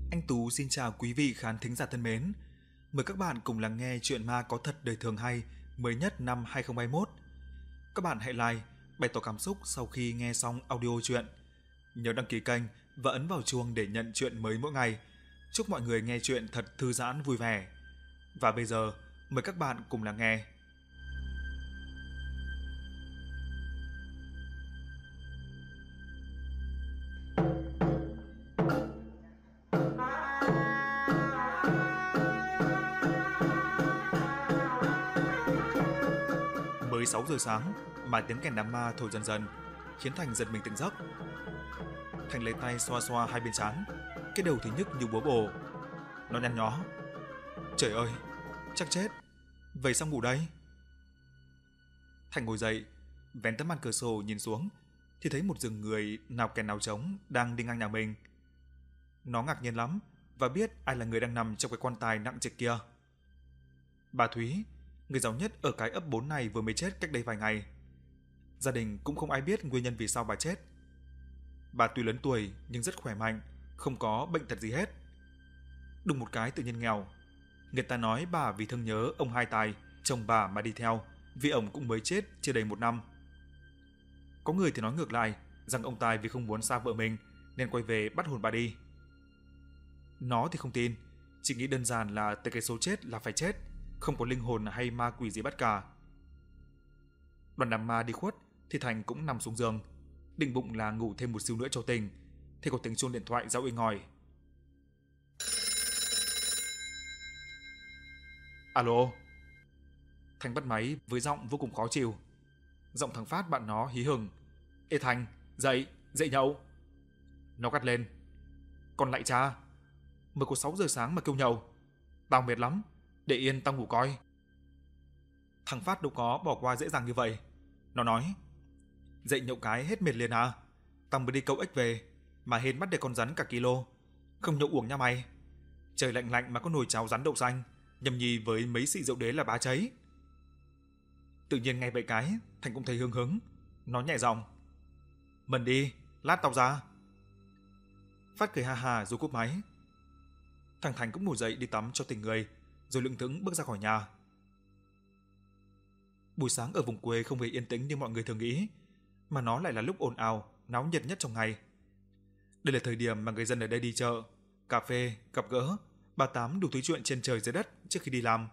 Anh Tú xin chào quý vị khán thính giả thân mến. Mời các bạn cùng lắng nghe chuyện ma có thật đời thường hay mới nhất năm 2021. Các bạn hãy like, bày tỏ cảm xúc sau khi nghe xong audio chuyện. Nhớ đăng ký kênh và ấn vào chuông để nhận chuyện mới mỗi ngày. Chúc mọi người nghe chuyện thật thư giãn vui vẻ. Và bây giờ, mời các bạn cùng lắng nghe. Mới 6 giờ sáng mà tiếng kèn đám ma thổi dần dần, khiến Thành giật mình tỉnh giấc. Thành lấy tay xoa xoa hai bên trán, cái đầu thì nhức như búa bổ. Nó nhăn nhó. Trời ơi, chắc chết. Vậy sao ngủ đây? Thành ngồi dậy, vén tấm màn cửa sổ nhìn xuống, thì thấy một rừng người nào kèn nào trống đang đi ngang nhà mình. Nó ngạc nhiên lắm và biết ai là người đang nằm trong cái quan tài nặng trịch kia. Bà Thúy, người giàu nhất ở cái ấp 4 này vừa mới chết cách đây vài ngày. Gia đình cũng không ai biết nguyên nhân vì sao bà chết. Bà tuy lớn tuổi nhưng rất khỏe mạnh, không có bệnh tật gì hết. Đùng một cái tự nhiên nghèo. Người ta nói bà vì thương nhớ ông Hai Tài, chồng bà mà đi theo, vì ông cũng mới chết chưa đầy 1 năm. Có người thì nói ngược lại, rằng ông Tài vì không muốn xa vợ mình nên quay về bắt hồn bà đi. Nó thì không tin, chỉ nghĩ đơn giản là tới cái số chết là phải chết, không có linh hồn hay ma quỷ gì bắt cả. Đoàn đám ma đi khuất thì Thành cũng nằm xuống giường, định bụng là ngủ thêm một xíu nữa cho tỉnh, thì có tiếng chuông điện thoại reo inh ngòi. Alo. Thành bắt máy với giọng vô cùng khó chịu. Giọng thằng Phát bạn nó hí hửng. Ê Thành, dậy, dậy nhậu. Nó gắt lên. Còn lại cha, mới có 6 giờ sáng mà kêu nhậu. Tao mệt lắm, để yên tao ngủ coi. Thằng Phát đâu có bỏ qua dễ dàng như vậy. Nó nói. Dậy nhậu cái hết mệt liền à? Tao mới đi câu ếch về, mà hên bắt được con rắn cả kilo. Không nhậu uống nha mày. Trời lạnh lạnh mà có nồi cháo rắn đậu xanh, nhâm nhi với mấy xị rượu đế là bá cháy. Tự nhiên nghe vậy cái, Thành cũng thấy hứng hứng. Nó nhẹ giọng. Mần đi, lát tao ra. Phát cười ha ha rồi cúp máy. Thằng Thành cũng ngồi dậy đi tắm cho tỉnh người, rồi lững thững bước ra khỏi nhà. Buổi sáng ở vùng quê không hề yên tĩnh như mọi người thường nghĩ, mà nó lại là lúc ồn ào, náo nhiệt nhất trong ngày. Đây là thời điểm mà người dân ở đây đi chợ, cà phê, gặp gỡ, bà tám đủ thứ chuyện trên trời dưới đất trước khi đi làm.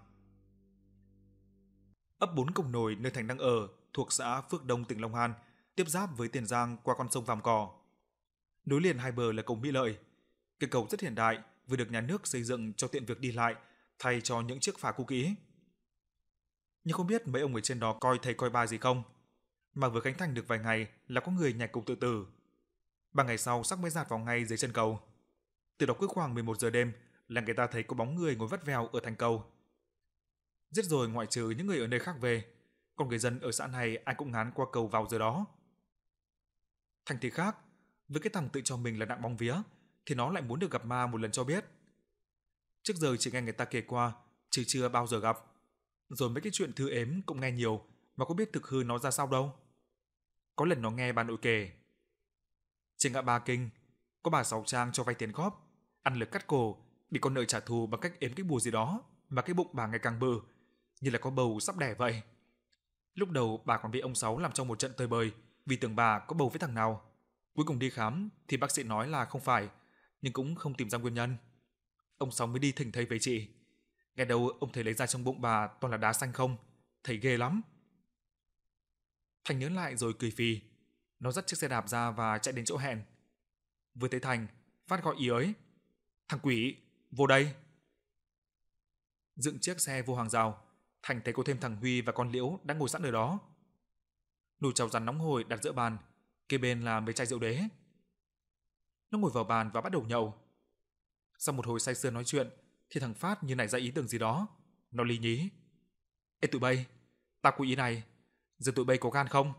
Ấp 4 Cổng Nổi nơi Thành đang ở, thuộc xã Phước Đông tỉnh Long An, tiếp giáp với Tiền Giang qua con sông Vàm Cỏ. Nối liền hai bờ là cầu Mỹ Lợi. Cây cầu rất hiện đại, vừa được nhà nước xây dựng cho tiện việc đi lại, thay cho những chiếc phà cũ kỹ. Nhưng không biết mấy ông ở trên đó coi thầy coi bà gì không, mà vừa khánh thành được vài ngày là có người nhảy cầu tự tử. 3 ngày sau xác mới dạt vào ngay dưới chân cầu. Từ đó cứ khoảng 11 giờ đêm là người ta thấy có bóng người ngồi vắt vẻo ở thành cầu. Giết rồi ngoại trừ những người ở nơi khác về, còn người dân ở xã này ai cũng ngán qua cầu vào giờ đó. Thành thì khác, với cái thằng tự cho mình là nặng bóng vía, thì nó lại muốn được gặp ma một lần cho biết. Trước giờ chỉ nghe người ta kể qua, chứ chưa bao giờ gặp. Rồi mấy cái chuyện thư ếm cũng nghe nhiều, mà có biết thực hư nó ra sao đâu. Có lần nó nghe bà nội kể. Trên ngã Ba Kinh, có bà Sáu Trang cho vay tiền góp, ăn lực cắt cổ, bị con nợ trả thù bằng cách ếm cái bùa gì đó, mà cái bụng bà ngày càng bự, như là có bầu sắp đẻ vậy. Lúc đầu bà còn bị ông Sáu làm trong một trận tơi bời, vì tưởng bà có bầu với thằng nào. Cuối cùng đi khám thì bác sĩ nói là không phải, nhưng cũng không tìm ra nguyên nhân. Ông Sáu mới đi thỉnh thầy về chị. Nghe đầu ông thầy lấy ra trong bụng bà toàn là đá xanh không, thầy ghê lắm. Thành nhớ lại rồi cười phì. Nó dắt chiếc xe đạp ra và chạy đến chỗ hẹn. Vừa thấy Thành, Phát gọi ý ới. Thằng quỷ, vô đây. Dựng chiếc xe vô hàng rào, Thành thấy có thêm thằng Huy và con Liễu đang ngồi sẵn ở đó. Nồi cháo rán nóng hổi đặt giữa bàn, kế bên là mấy chai rượu đế. Nó ngồi vào bàn và bắt đầu nhậu. Sau một hồi say sưa nói chuyện, thì thằng Phát như nảy ra ý tưởng gì đó. Nó lý nhí. Ê tụi bay, tao có ý này, giờ tụi bay có gan không?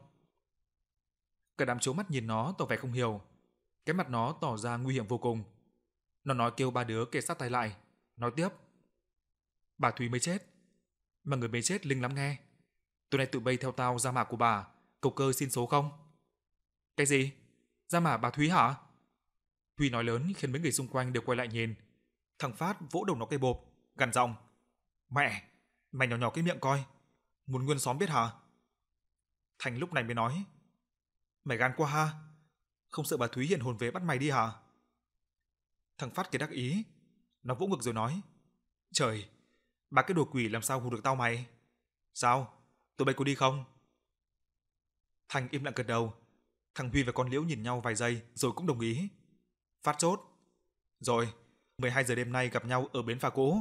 Cả đám trố mắt nhìn nó tỏ vẻ không hiểu. Cái mặt nó tỏ ra nguy hiểm vô cùng. Nó nói kêu ba đứa kề sát tay lại, nói tiếp. Bà Thúy mới chết, mà người mới chết linh lắm nghe. Tối nay tụi bay theo tao ra mả của bà, cầu cơ xin số không? Cái gì? Ra mả bà Thúy hả? Huy nói lớn khiến mấy người xung quanh đều quay lại nhìn. Thằng Phát vỗ đầu nó cái bộp, gằn giọng: "Mẹ, mày nhỏ nhỏ cái miệng coi, muốn nguyên xóm biết hả?" Thành lúc này mới nói: "Mày gan quá ha, không sợ bà Thúy hiện hồn về bắt mày đi hả?" Thằng Phát kia đắc ý, nó vỗ ngực rồi nói: "Trời, ba cái đồ quỷ làm sao hù được tao mày? Sao, tụi bay có đi không?" Thành im lặng gật đầu. Thằng Huy và con Liễu nhìn nhau vài giây rồi cũng đồng ý. Phát chốt. Rồi, 12 giờ đêm nay gặp nhau ở bến phà cũ.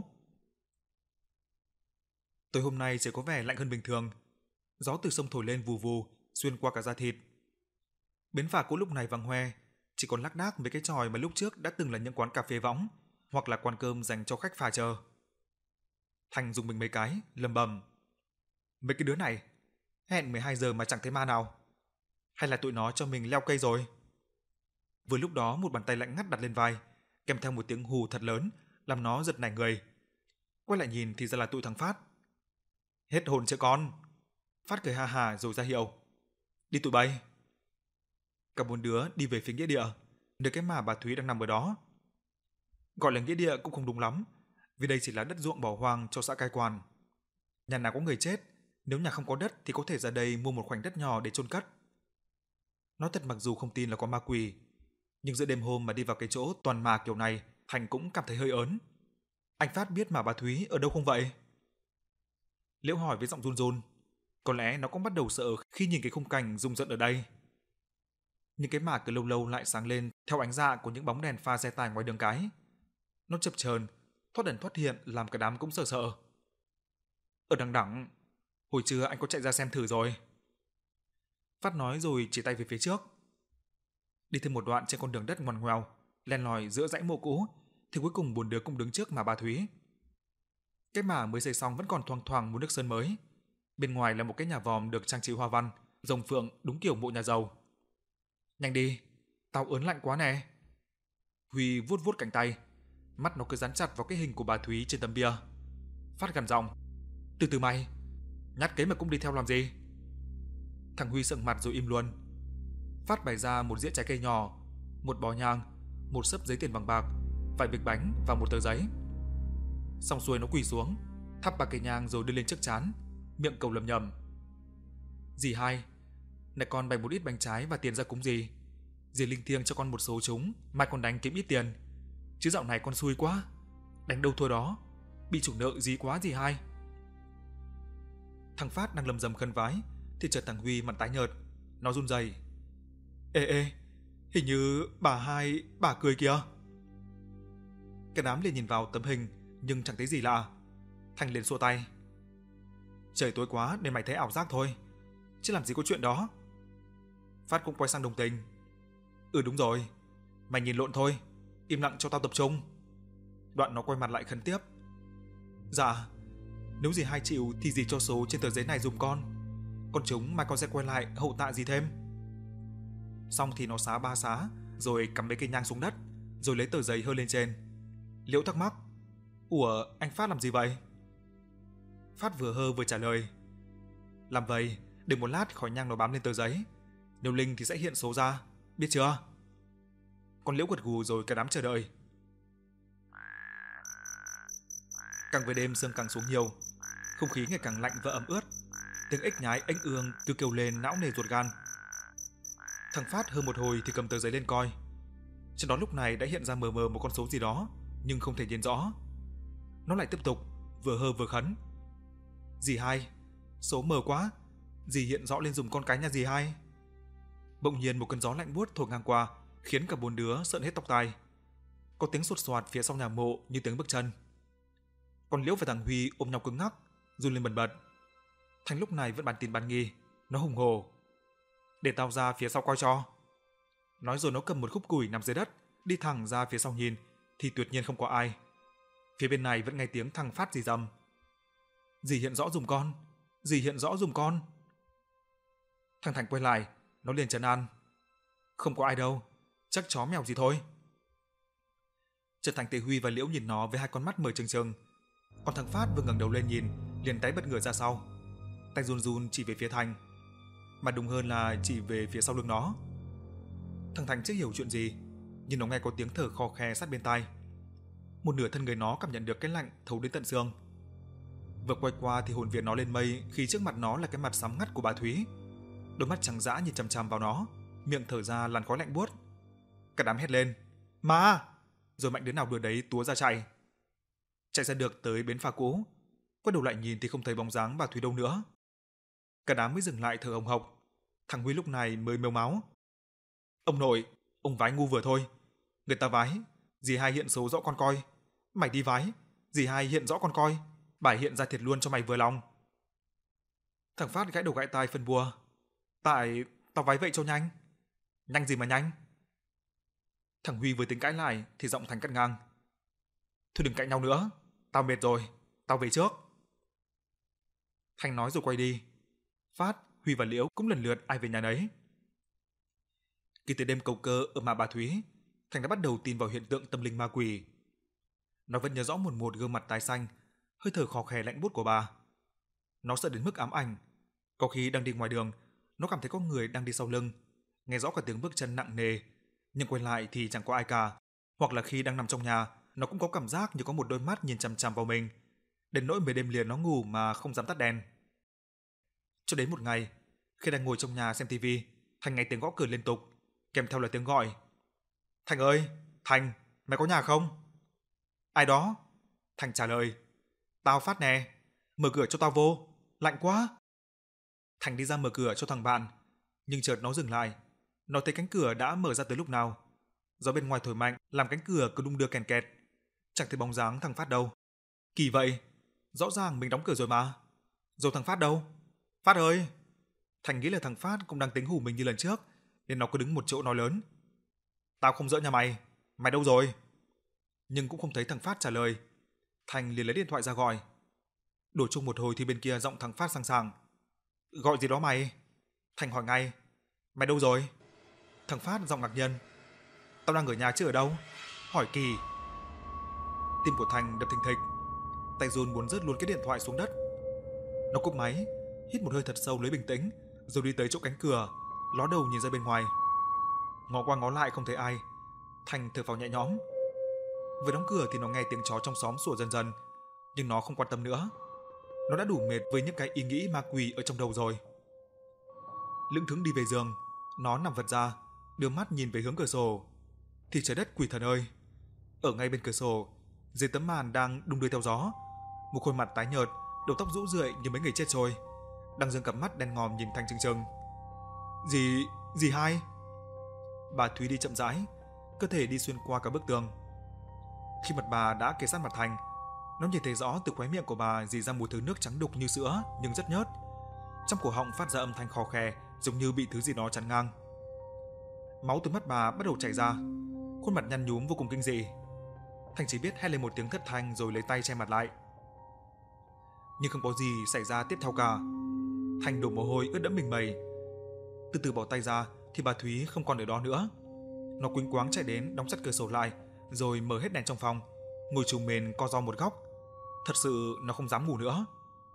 Tối hôm nay trời có vẻ lạnh hơn bình thường. Gió từ sông thổi lên vù vù, xuyên qua cả da thịt. Bến phà cũ lúc này vắng hoe, chỉ còn lác đác mấy cái chòi mà lúc trước đã từng là những quán cà phê võng hoặc là quán cơm dành cho khách phà chờ. Thành dùng mình mấy cái, lầm bầm: "Mấy cái đứa này, hẹn 12 giờ mà chẳng thấy ma nào. Hay là tụi nó cho mình leo cây rồi?" Vừa lúc đó một bàn tay lạnh ngắt đặt lên vai, kèm theo một tiếng hù thật lớn, làm nó giật nảy người. Quay lại nhìn thì ra là tụi thằng Phát. "Hết hồn chưa con?" Phát cười ha hà rồi ra hiệu: "Đi tụi bay." Cả bốn đứa đi về phía nghĩa địa, nơi cái mà bà Thúy đang nằm ở đó. Gọi là nghĩa địa cũng không đúng lắm, vì đây chỉ là đất ruộng bỏ hoang cho xã cai quản. Nhà nào có người chết, nếu nhà không có đất thì có thể ra đây mua một khoảnh đất nhỏ để chôn cất. Nói thật mặc dù không tin là có ma quỷ, nhưng giữa đêm hôm mà đi vào cái chỗ toàn ma kiểu này, Thành cũng cảm thấy hơi ớn. "Anh Phát biết mà bà Thúy ở đâu không vậy?" Liễu hỏi với giọng run run. Có lẽ nó cũng bắt đầu sợ khi nhìn cái khung cảnh rung rợn ở đây. Nhưng cái mả cứ lâu lâu lại sáng lên theo ánh dạ của những bóng đèn pha xe tải ngoài đường cái. Nó chập chờn, thoát ẩn thoát hiện làm cả đám cũng sợ sợ. "Ở đằng đẳng, hồi trưa anh có chạy ra xem thử rồi." Phát nói rồi chỉ tay về phía trước. Đi thêm một đoạn trên con đường đất ngoằn ngoèo, len lỏi giữa dãy mộ cũ, thì cuối cùng bốn đứa cũng đứng trước mà bà Thúy. Cái mả mới xây xong vẫn còn thoang thoảng mùi nước sơn mới. Bên ngoài là một cái nhà vòm được trang trí hoa văn, rồng phượng đúng kiểu mộ nhà giàu. "Nhanh đi, tao ớn lạnh quá nè." Huy vuốt vuốt cánh tay, mắt nó cứ dán chặt vào cái hình của bà Thúy trên tấm bia. Phát gằn giọng: "Từ từ mày, nhát cái mà cũng đi theo làm gì?" Thằng Huy sững mặt rồi im luôn. Phát bày ra một dĩa trái cây nhỏ, một bó nhang, một xấp giấy tiền bằng bạc, vài bịch bánh và một tờ giấy. Xong xuôi nó quỳ xuống, thắp ba cây nhang rồi đưa lên trước trán, miệng cầu lầm nhầm: "Dì hai, này con bày một ít bánh trái và tiền ra cúng dì. Dì linh thiêng cho con một số chúng, mai con đánh kiếm ít tiền. Chứ dạo này con xui quá, đánh đâu thua đó, bị chủ nợ dí quá dì hai." Thằng Phát đang lầm rầm khấn vái thì chợt thằng Huy mặt tái nhợt, nó run rẩy: "Ê ê, hình như bà hai, bà cười kìa." Cái đám liền nhìn vào tấm hình nhưng chẳng thấy gì lạ. Thành liền xua tay: "Trời tối quá nên mày thấy ảo giác thôi, chứ làm gì có chuyện đó." Phát cũng quay sang đồng tình: "Ừ đúng rồi, mày nhìn lộn thôi, im lặng cho tao tập trung." Đoạn nó quay mặt lại khấn tiếp: "Dạ, nếu dì hai chịu thì dì cho số trên tờ giấy này giùm con chúng mai con sẽ quay lại hậu tạ dì thêm." Xong thì nó xá ba xá, rồi cắm mấy cây nhang xuống đất, rồi lấy tờ giấy hơ lên trên. Liễu thắc mắc: "Ủa, anh Phát làm gì vậy?" Phát vừa hơ vừa trả lời: "Làm vậy, để một lát khói nhang nó bám lên tờ giấy, nếu linh thì sẽ hiện số ra, biết chưa?" Con Liễu gật gù rồi cả đám chờ đợi. Càng về đêm sương càng xuống nhiều, không khí ngày càng lạnh và ẩm ướt. Tiếng ếch nhái ếch ương cứ kêu lên não nề ruột gan. Thằng Phát hơ một hồi thì cầm tờ giấy lên coi. Trên đó lúc này đã hiện ra mờ mờ một con số gì đó, nhưng không thể nhìn rõ. Nó lại tiếp tục, vừa hơ vừa khấn: "Dì hai, số mờ quá, dì hiện rõ lên giùm con cái nhà dì hai." Bỗng nhiên một cơn gió lạnh buốt thổi ngang qua, khiến cả bốn đứa sợn hết tóc tai. Có tiếng sột soạt phía sau nhà mộ như tiếng bước chân. Còn Liễu và thằng Huy ôm nhau cứng ngắc, run lên bần bật. Thành lúc này vẫn bàn tin bàn nghi, nó hùng hổ: "Để tao ra phía sau coi cho." Nói rồi nó cầm một khúc củi nằm dưới đất, đi thẳng ra phía sau nhìn thì tuyệt nhiên không có ai. Phía bên này vẫn nghe tiếng thằng Phát rì rầm: "Dì hiện rõ giùm con, dì hiện rõ giùm con." Thằng Thành quay lại, nó liền trấn an: "Không có ai đâu, chắc chó mèo gì thôi." Trần Thành, Tề Huy và Liễu nhìn nó với hai con mắt mở trừng trừng. Còn thằng Phát vừa ngẩng đầu lên nhìn, liền tái bật người ra sau, tay run run chỉ về phía Thành, mà đúng hơn là chỉ về phía sau lưng nó. Thằng Thành chưa hiểu chuyện gì, nhưng nó nghe có tiếng thở khò khè sát bên tai. Một nửa thân người nó cảm nhận được cái lạnh thấu đến tận xương. Vừa quay qua thì hồn vía nó lên mây khi trước mặt nó là cái mặt sám ngắt của bà Thúy. Đôi mắt trắng dã nhìn chằm chằm vào nó, miệng thở ra làn khói lạnh buốt. Cả đám hét lên, "Ma!" Rồi mạnh đứa nào đứa đấy túa ra chạy. Chạy ra được tới bến phà cũ, quay đầu lại nhìn thì không thấy bóng dáng bà Thúy đâu nữa. Cả đám mới dừng lại thở hồng hộc. Thằng Huy lúc này mới mếu máu. "Ông nội, ông vái ngu vừa thôi. Người ta vái, dì hai hiện số rõ con coi. Mày đi vái, dì hai hiện rõ con coi. Bà hiện ra thiệt luôn cho mày vừa lòng." Thằng Phát gãi đầu gãi tai phân bua. "Tại tao vái vậy cho nhanh." "Nhanh gì mà nhanh?" Thằng Huy vừa tính cãi lại thì giọng Thành cắt ngang. "Thôi đừng cãi nhau nữa, tao mệt rồi, tao về trước." Thành nói rồi quay đi. Phát, Huy và Liễu cũng lần lượt ai về nhà nấy. Khi tới đêm cầu cơ ở mả bà Thúy, Thành đã bắt đầu tin vào hiện tượng tâm linh ma quỷ. Nó vẫn nhớ rõ một một gương mặt tái xanh, hơi thở khò khè lạnh buốt của bà. Nó sợ đến mức ám ảnh. Có khi đang đi ngoài đường, nó cảm thấy có người đang đi sau lưng, nghe rõ cả tiếng bước chân nặng nề, nhưng quay lại thì chẳng có ai cả. Hoặc là khi đang nằm trong nhà, nó cũng có cảm giác như có một đôi mắt nhìn chằm chằm vào mình. Đến nỗi mấy đêm liền nó ngủ mà không dám tắt đèn. Cho đến một ngày, khi đang ngồi trong nhà xem tivi, Thành nghe tiếng gõ cửa liên tục, kèm theo là tiếng gọi. "Thành ơi, Thành, mày có nhà không?" "Ai đó?" Thành trả lời. "Tao Phát nè, mở cửa cho tao vô, lạnh quá." Thành đi ra mở cửa cho thằng bạn, nhưng chợt nó dừng lại. Nó thấy cánh cửa đã mở ra từ lúc nào. Gió bên ngoài thổi mạnh làm cánh cửa cứ đung đưa kèn kẹt. Chẳng thấy bóng dáng thằng Phát đâu. Kỳ vậy, rõ ràng mình đóng cửa rồi mà. Rồi thằng Phát đâu? "Phát ơi!" Thành nghĩ là thằng Phát cũng đang tính hù mình như lần trước, nên nó cứ đứng một chỗ nói lớn. "Tao không giỡn nhà mày, mày đâu rồi?" Nhưng cũng không thấy thằng Phát trả lời. Thành liền lấy điện thoại ra gọi. Đổ chung một hồi thì bên kia giọng thằng Phát sang sảng. "Gọi gì đó mày?" Thành hỏi ngay. "Mày đâu rồi?" Thằng Phát giọng ngạc nhiên. "Tao đang ở nhà chứ ở đâu?" Hỏi kỳ. Tim của Thành đập thình thịch, tay run muốn rớt luôn cái điện thoại xuống đất. Nó cúp máy, hít một hơi thật sâu lấy bình tĩnh, rồi đi tới chỗ cánh cửa, ló đầu nhìn ra bên ngoài. Ngó qua ngó lại không thấy ai, Thành thở phào nhẹ nhõm. Vừa đóng cửa thì nó nghe tiếng chó trong xóm sủa dần dần, nhưng nó không quan tâm nữa. Nó đã đủ mệt với những cái ý nghĩ ma quỷ ở trong đầu rồi. Lững thững đi về giường, nó nằm vật ra, đưa mắt nhìn về hướng cửa sổ. Thì trời đất quỷ thần ơi! Ở ngay bên cửa sổ, dưới tấm màn đang đung đưa theo gió, một khuôn mặt tái nhợt, đầu tóc rũ rượi như mấy người chết rồi, đang dương cặp mắt đen ngòm nhìn Thành trừng trừng. Dì hai?" Bà Thúy đi chậm rãi, cơ thể đi xuyên qua cả bức tường. Khi mặt bà đã kề sát mặt Thành, nó nhìn thấy rõ từ khóe miệng của bà rỉ ra một thứ nước trắng đục như sữa nhưng rất nhớt. Trong cổ họng phát ra âm thanh khò khè, giống như bị thứ gì đó chắn ngang. Máu từ mắt bà bắt đầu chảy ra, khuôn mặt nhăn nhúm vô cùng kinh dị. Thành chỉ biết hét lên một tiếng thất thanh rồi lấy tay che mặt lại. Nhưng không có gì xảy ra tiếp theo cả. Thành đổ mồ hôi ướt đẫm mình mẩy. Từ từ bỏ tay ra thì bà Thúy không còn ở đó nữa. Nó quýnh quáng chạy đến đóng chặt cửa sổ lại, rồi mở hết đèn trong phòng, ngồi trùm mền co ro một góc. Thật sự nó không dám ngủ nữa.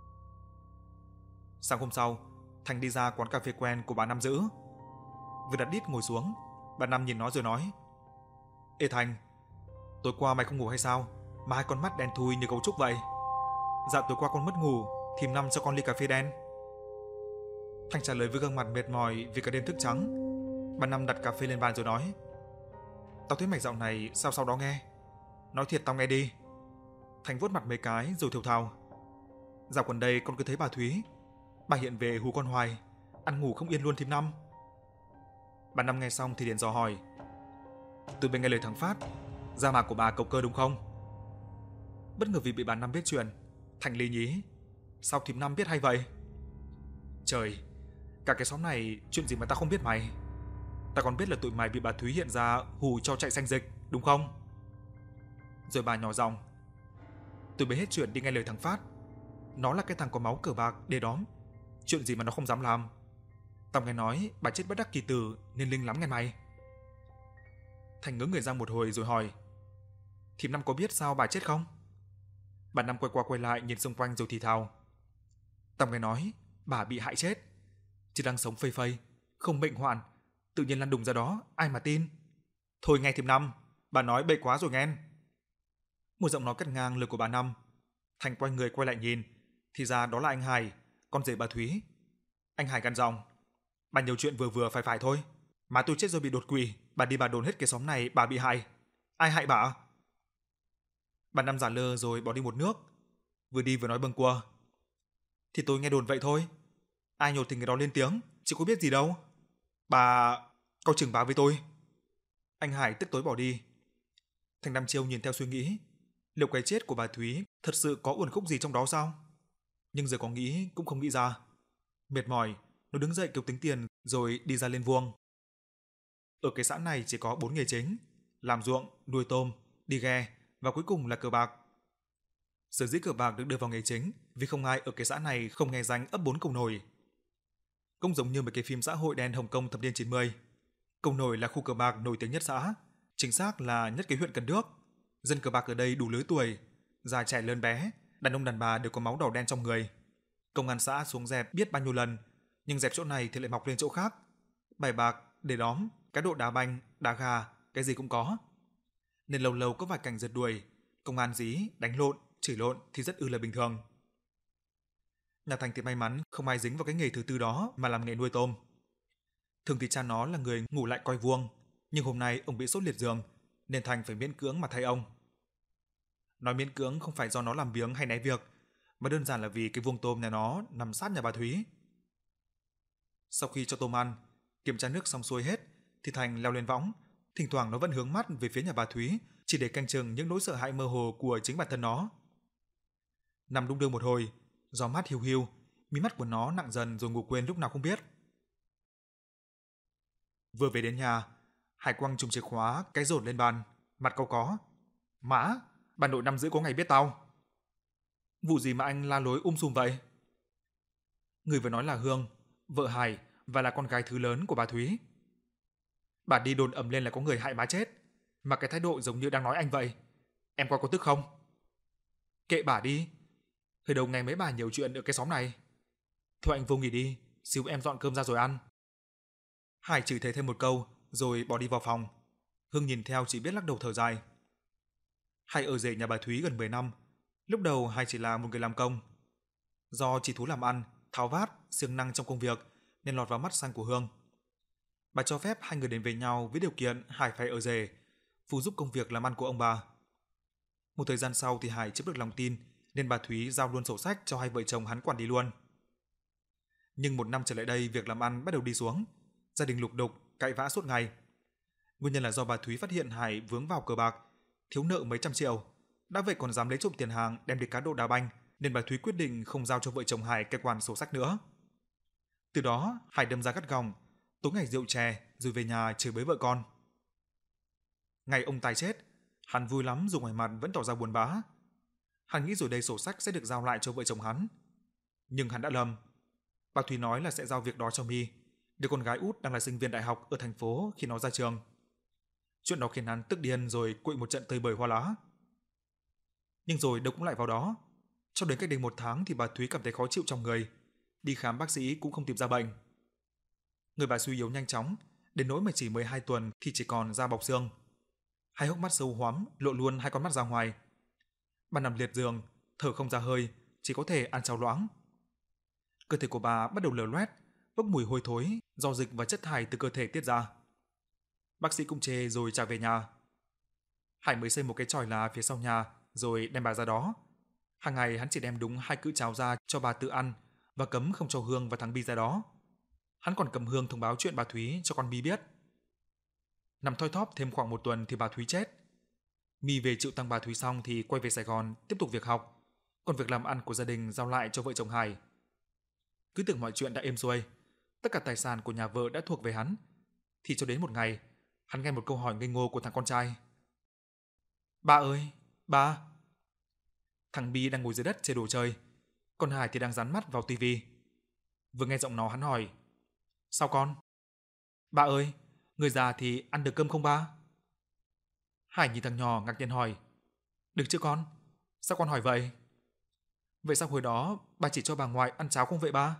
Sáng hôm sau, Thành đi ra quán cà phê quen của bà Năm giữ. Vừa đặt đít ngồi xuống, bà Năm nhìn nó rồi nói: "Ê Thành, tối qua mày không ngủ hay sao mà hai con mắt đen thui như gấu trúc vậy?" "Dạ tối qua con mất ngủ, thím Năm cho con ly cà phê đen." Thành trả lời với gương mặt mệt mỏi vì cả đêm thức trắng. Bà Năm đặt cà phê lên bàn rồi nói: "Tao thấy mày dạo này sao sau đó nghe. Nói thiệt tao nghe đi." Thành vuốt mặt mấy cái rồi thều thào: "Dạo gần đây con cứ thấy bà Thúy, bà hiện về hù con hoài, ăn ngủ không yên luôn thím Năm." Bà Năm nghe xong thì liền dò hỏi: "Từ bên nghe lời thằng Phát, ra mà của bà cầu cơ đúng không?" Bất ngờ vì bị bà Năm biết chuyện, Thành lý nhí: "Sao thím Năm biết hay vậy?" "Trời, cả cái xóm này chuyện gì mà tao không biết mày. Tao còn biết là tụi mày bị bà Thúy hiện ra hù cho chạy xanh dịch, đúng không?" Rồi bà nhỏ giọng: "Tụi bay hết chuyện đi nghe lời thằng Phát. Nó là cái thằng có máu cờ bạc để đóm. Chuyện gì mà nó không dám làm. Tao nghe nói bà chết bất đắc kỳ tử nên linh lắm nghe mày." Thành ngớ người ra một hồi rồi hỏi: "Thím Năm có biết sao bà chết không?" Bà Năm quay qua quay lại nhìn xung quanh rồi thì thào: "Tao nghe nói bà bị hại chết. Chỉ đang sống phây phây, không bệnh hoạn, tự nhiên lăn đùng ra đó, ai mà tin." Thôi nghe thím Năm, bà nói bậy quá rồi nghe. Một giọng nói cắt ngang lời của bà Năm. Thành quay người quay lại nhìn, thì ra đó là anh Hải, con rể bà Thúy. Anh Hải gằn giọng, bà nhiều chuyện vừa vừa phải thôi. Má tôi chết rồi bị đột quỵ, bà đi bà đồn hết cái xóm này bà bị hại. Ai hại bà? Bà Năm giả lơ rồi bỏ đi một nước, vừa đi vừa nói bâng quơ. Thì tôi nghe đồn vậy thôi. Ai nhột thì người đó lên tiếng, chứ có biết gì đâu. Bà... Coi chừng bà với tôi. Anh Hải tức tối bỏ đi. Thành Nam Chiêu nhìn theo suy nghĩ. Liệu cái chết của bà Thúy thật sự có uẩn khúc gì trong đó sao? Nhưng giờ có nghĩ cũng không nghĩ ra. Mệt mỏi, nó đứng dậy kêu tính tiền rồi đi ra lên vuông. Ở cái xã này chỉ có 4 nghề chính: làm ruộng, nuôi tôm, đi ghe và cuối cùng là cờ bạc. Sở dĩ cờ bạc được đưa vào nghề chính vì không ai ở cái xã này không nghe danh ấp 4 Cầu Nồi. Cũng giống như mấy cái phim xã hội đen Hồng Kông thập niên 90. Cầu Nồi là khu cờ bạc nổi tiếng nhất xã, chính xác là nhất cái huyện Cần Đước. Dân cờ bạc ở đây đủ lứa tuổi, già trẻ lớn bé, đàn ông đàn bà đều có máu đỏ đen trong người. Công an xã xuống dẹp biết bao nhiêu lần, nhưng dẹp chỗ này thì lại mọc lên chỗ khác. Bài bạc, để đóm, cá độ đá banh, đá gà, cái gì cũng có. Nên lâu lâu có vài cảnh giật đuổi, công an dí, đánh lộn, chửi lộn thì rất là bình thường. Nhà Thành thì may mắn không ai dính vào cái nghề thứ tư đó mà làm nghề nuôi tôm. Thường thì cha nó là người ngủ lại coi vuông, nhưng hôm nay ông bị sốt liệt giường nên Thành phải miễn cưỡng mà thay ông. Nói miễn cưỡng không phải do nó làm biếng hay né việc, mà đơn giản là vì cái vuông tôm nhà nó nằm sát nhà bà Thúy. Sau khi cho tôm ăn, kiểm tra nước xong xuôi hết, thì Thành leo lên võng, thỉnh thoảng nó vẫn hướng mắt về phía nhà bà Thúy, chỉ để canh chừng những nỗi sợ hãi mơ hồ của chính bản thân nó. Nằm đung đưa một hồi, gió mát hiu hiu, mí mắt của nó nặng dần rồi ngủ quên lúc nào không biết. Vừa về đến nhà, Hải quăng chùm chìa khóa cái rột lên bàn, mặt cau có. Mã, bà nội 5 rưỡi có ngày biết tao. Vụ gì mà anh la lối sùm vậy? Người vừa nói là Hương, vợ Hải và là con gái thứ lớn của bà Thúy. Bà đi đồn ầm lên là có người hại má chết, mà cái thái độ giống như đang nói anh vậy. Em coi có tức không? Kệ bà đi. Hồi đầu ngày mấy bà nhiều chuyện ở cái xóm này. Thôi anh vô nghỉ đi, xíu em dọn cơm ra rồi ăn. Hải chửi thề thêm một câu rồi bỏ đi vào phòng. Hương nhìn theo chỉ biết lắc đầu thở dài. Hải ở rể nhà bà Thúy gần 10 năm. Lúc đầu Hải chỉ là một người làm công. Do chỉ thú làm ăn, tháo vát, siêng năng trong công việc nên lọt vào mắt xanh của Hương. Bà cho phép hai người đến với nhau với điều kiện Hải phải ở rể, phụ giúp công việc làm ăn của ông bà. Một thời gian sau thì Hải chiếm được lòng tin nên bà Thúy giao luôn sổ sách cho hai vợ chồng hắn quản lý luôn. Nhưng một năm trở lại đây việc làm ăn bắt đầu đi xuống, gia đình lục đục, cãi vã suốt ngày. Nguyên nhân là do bà Thúy phát hiện Hải vướng vào cờ bạc, thiếu nợ mấy trăm triệu, đã vậy còn dám lấy trộm tiền hàng đem đi cá độ đá banh, nên bà Thúy quyết định không giao cho vợ chồng Hải cai quản sổ sách nữa. Từ đó, Hải đâm ra gắt gỏng, tối ngày rượu chè rồi về nhà chửi bới vợ con. Ngày ông Tài chết, hắn vui lắm dù ngoài mặt vẫn tỏ ra buồn bã. Hắn nghĩ rồi đây sổ sách sẽ được giao lại cho vợ chồng hắn. Nhưng hắn đã lầm. Bà Thúy nói là sẽ giao việc đó cho My, đứa con gái út đang là sinh viên đại học ở thành phố khi nó ra trường. Chuyện đó khiến hắn tức điên rồi quỵ một trận tơi bời hoa lá. Nhưng rồi đâu cũng lại vào đó. Cho đến cách đây 1 tháng thì bà Thúy cảm thấy khó chịu trong người. Đi khám bác sĩ cũng không tìm ra bệnh. Người bà suy yếu nhanh chóng, đến nỗi mà chỉ 12 tuần thì chỉ còn da bọc xương. Hai hốc mắt sâu hoắm, lộ luôn hai con mắt ra ngoài. Bà nằm liệt giường, thở không ra hơi, chỉ có thể ăn cháo loãng. Cơ thể của bà bắt đầu lở loét, bốc mùi hôi thối do dịch và chất thải từ cơ thể tiết ra. Bác sĩ cũng chê rồi trả về nhà. Hải mới xây một cái chòi lá phía sau nhà rồi đem bà ra đó. Hàng ngày hắn chỉ đem đúng 2 cữ cháo ra cho bà tự ăn và cấm không cho Hương và thằng Bi ra đó. Hắn còn cầm hương thông báo chuyện bà Thúy cho con My biết. Nằm thoi thóp thêm khoảng 1 tuần thì bà Thúy chết. My về chịu tang bà Thúy xong thì quay về Sài Gòn tiếp tục việc học, còn việc làm ăn của gia đình giao lại cho vợ chồng Hải. Cứ tưởng mọi chuyện đã êm xuôi, tất cả tài sản của nhà vợ đã thuộc về hắn, thì cho đến một ngày, hắn nghe một câu hỏi ngây ngô của thằng con trai. Ba ơi, ba. Thằng Bi đang ngồi dưới đất chơi đồ chơi, còn Hải thì đang dán mắt vào tivi. Vừa nghe giọng nó hắn hỏi, sao con? Ba ơi, người già thì ăn được cơm không ba? Hải nhìn thằng nhỏ ngạc nhiên hỏi, được chứ con? Sao con hỏi vậy? Vậy sao hồi đó ba chỉ cho bà ngoại ăn cháo không vậy ba?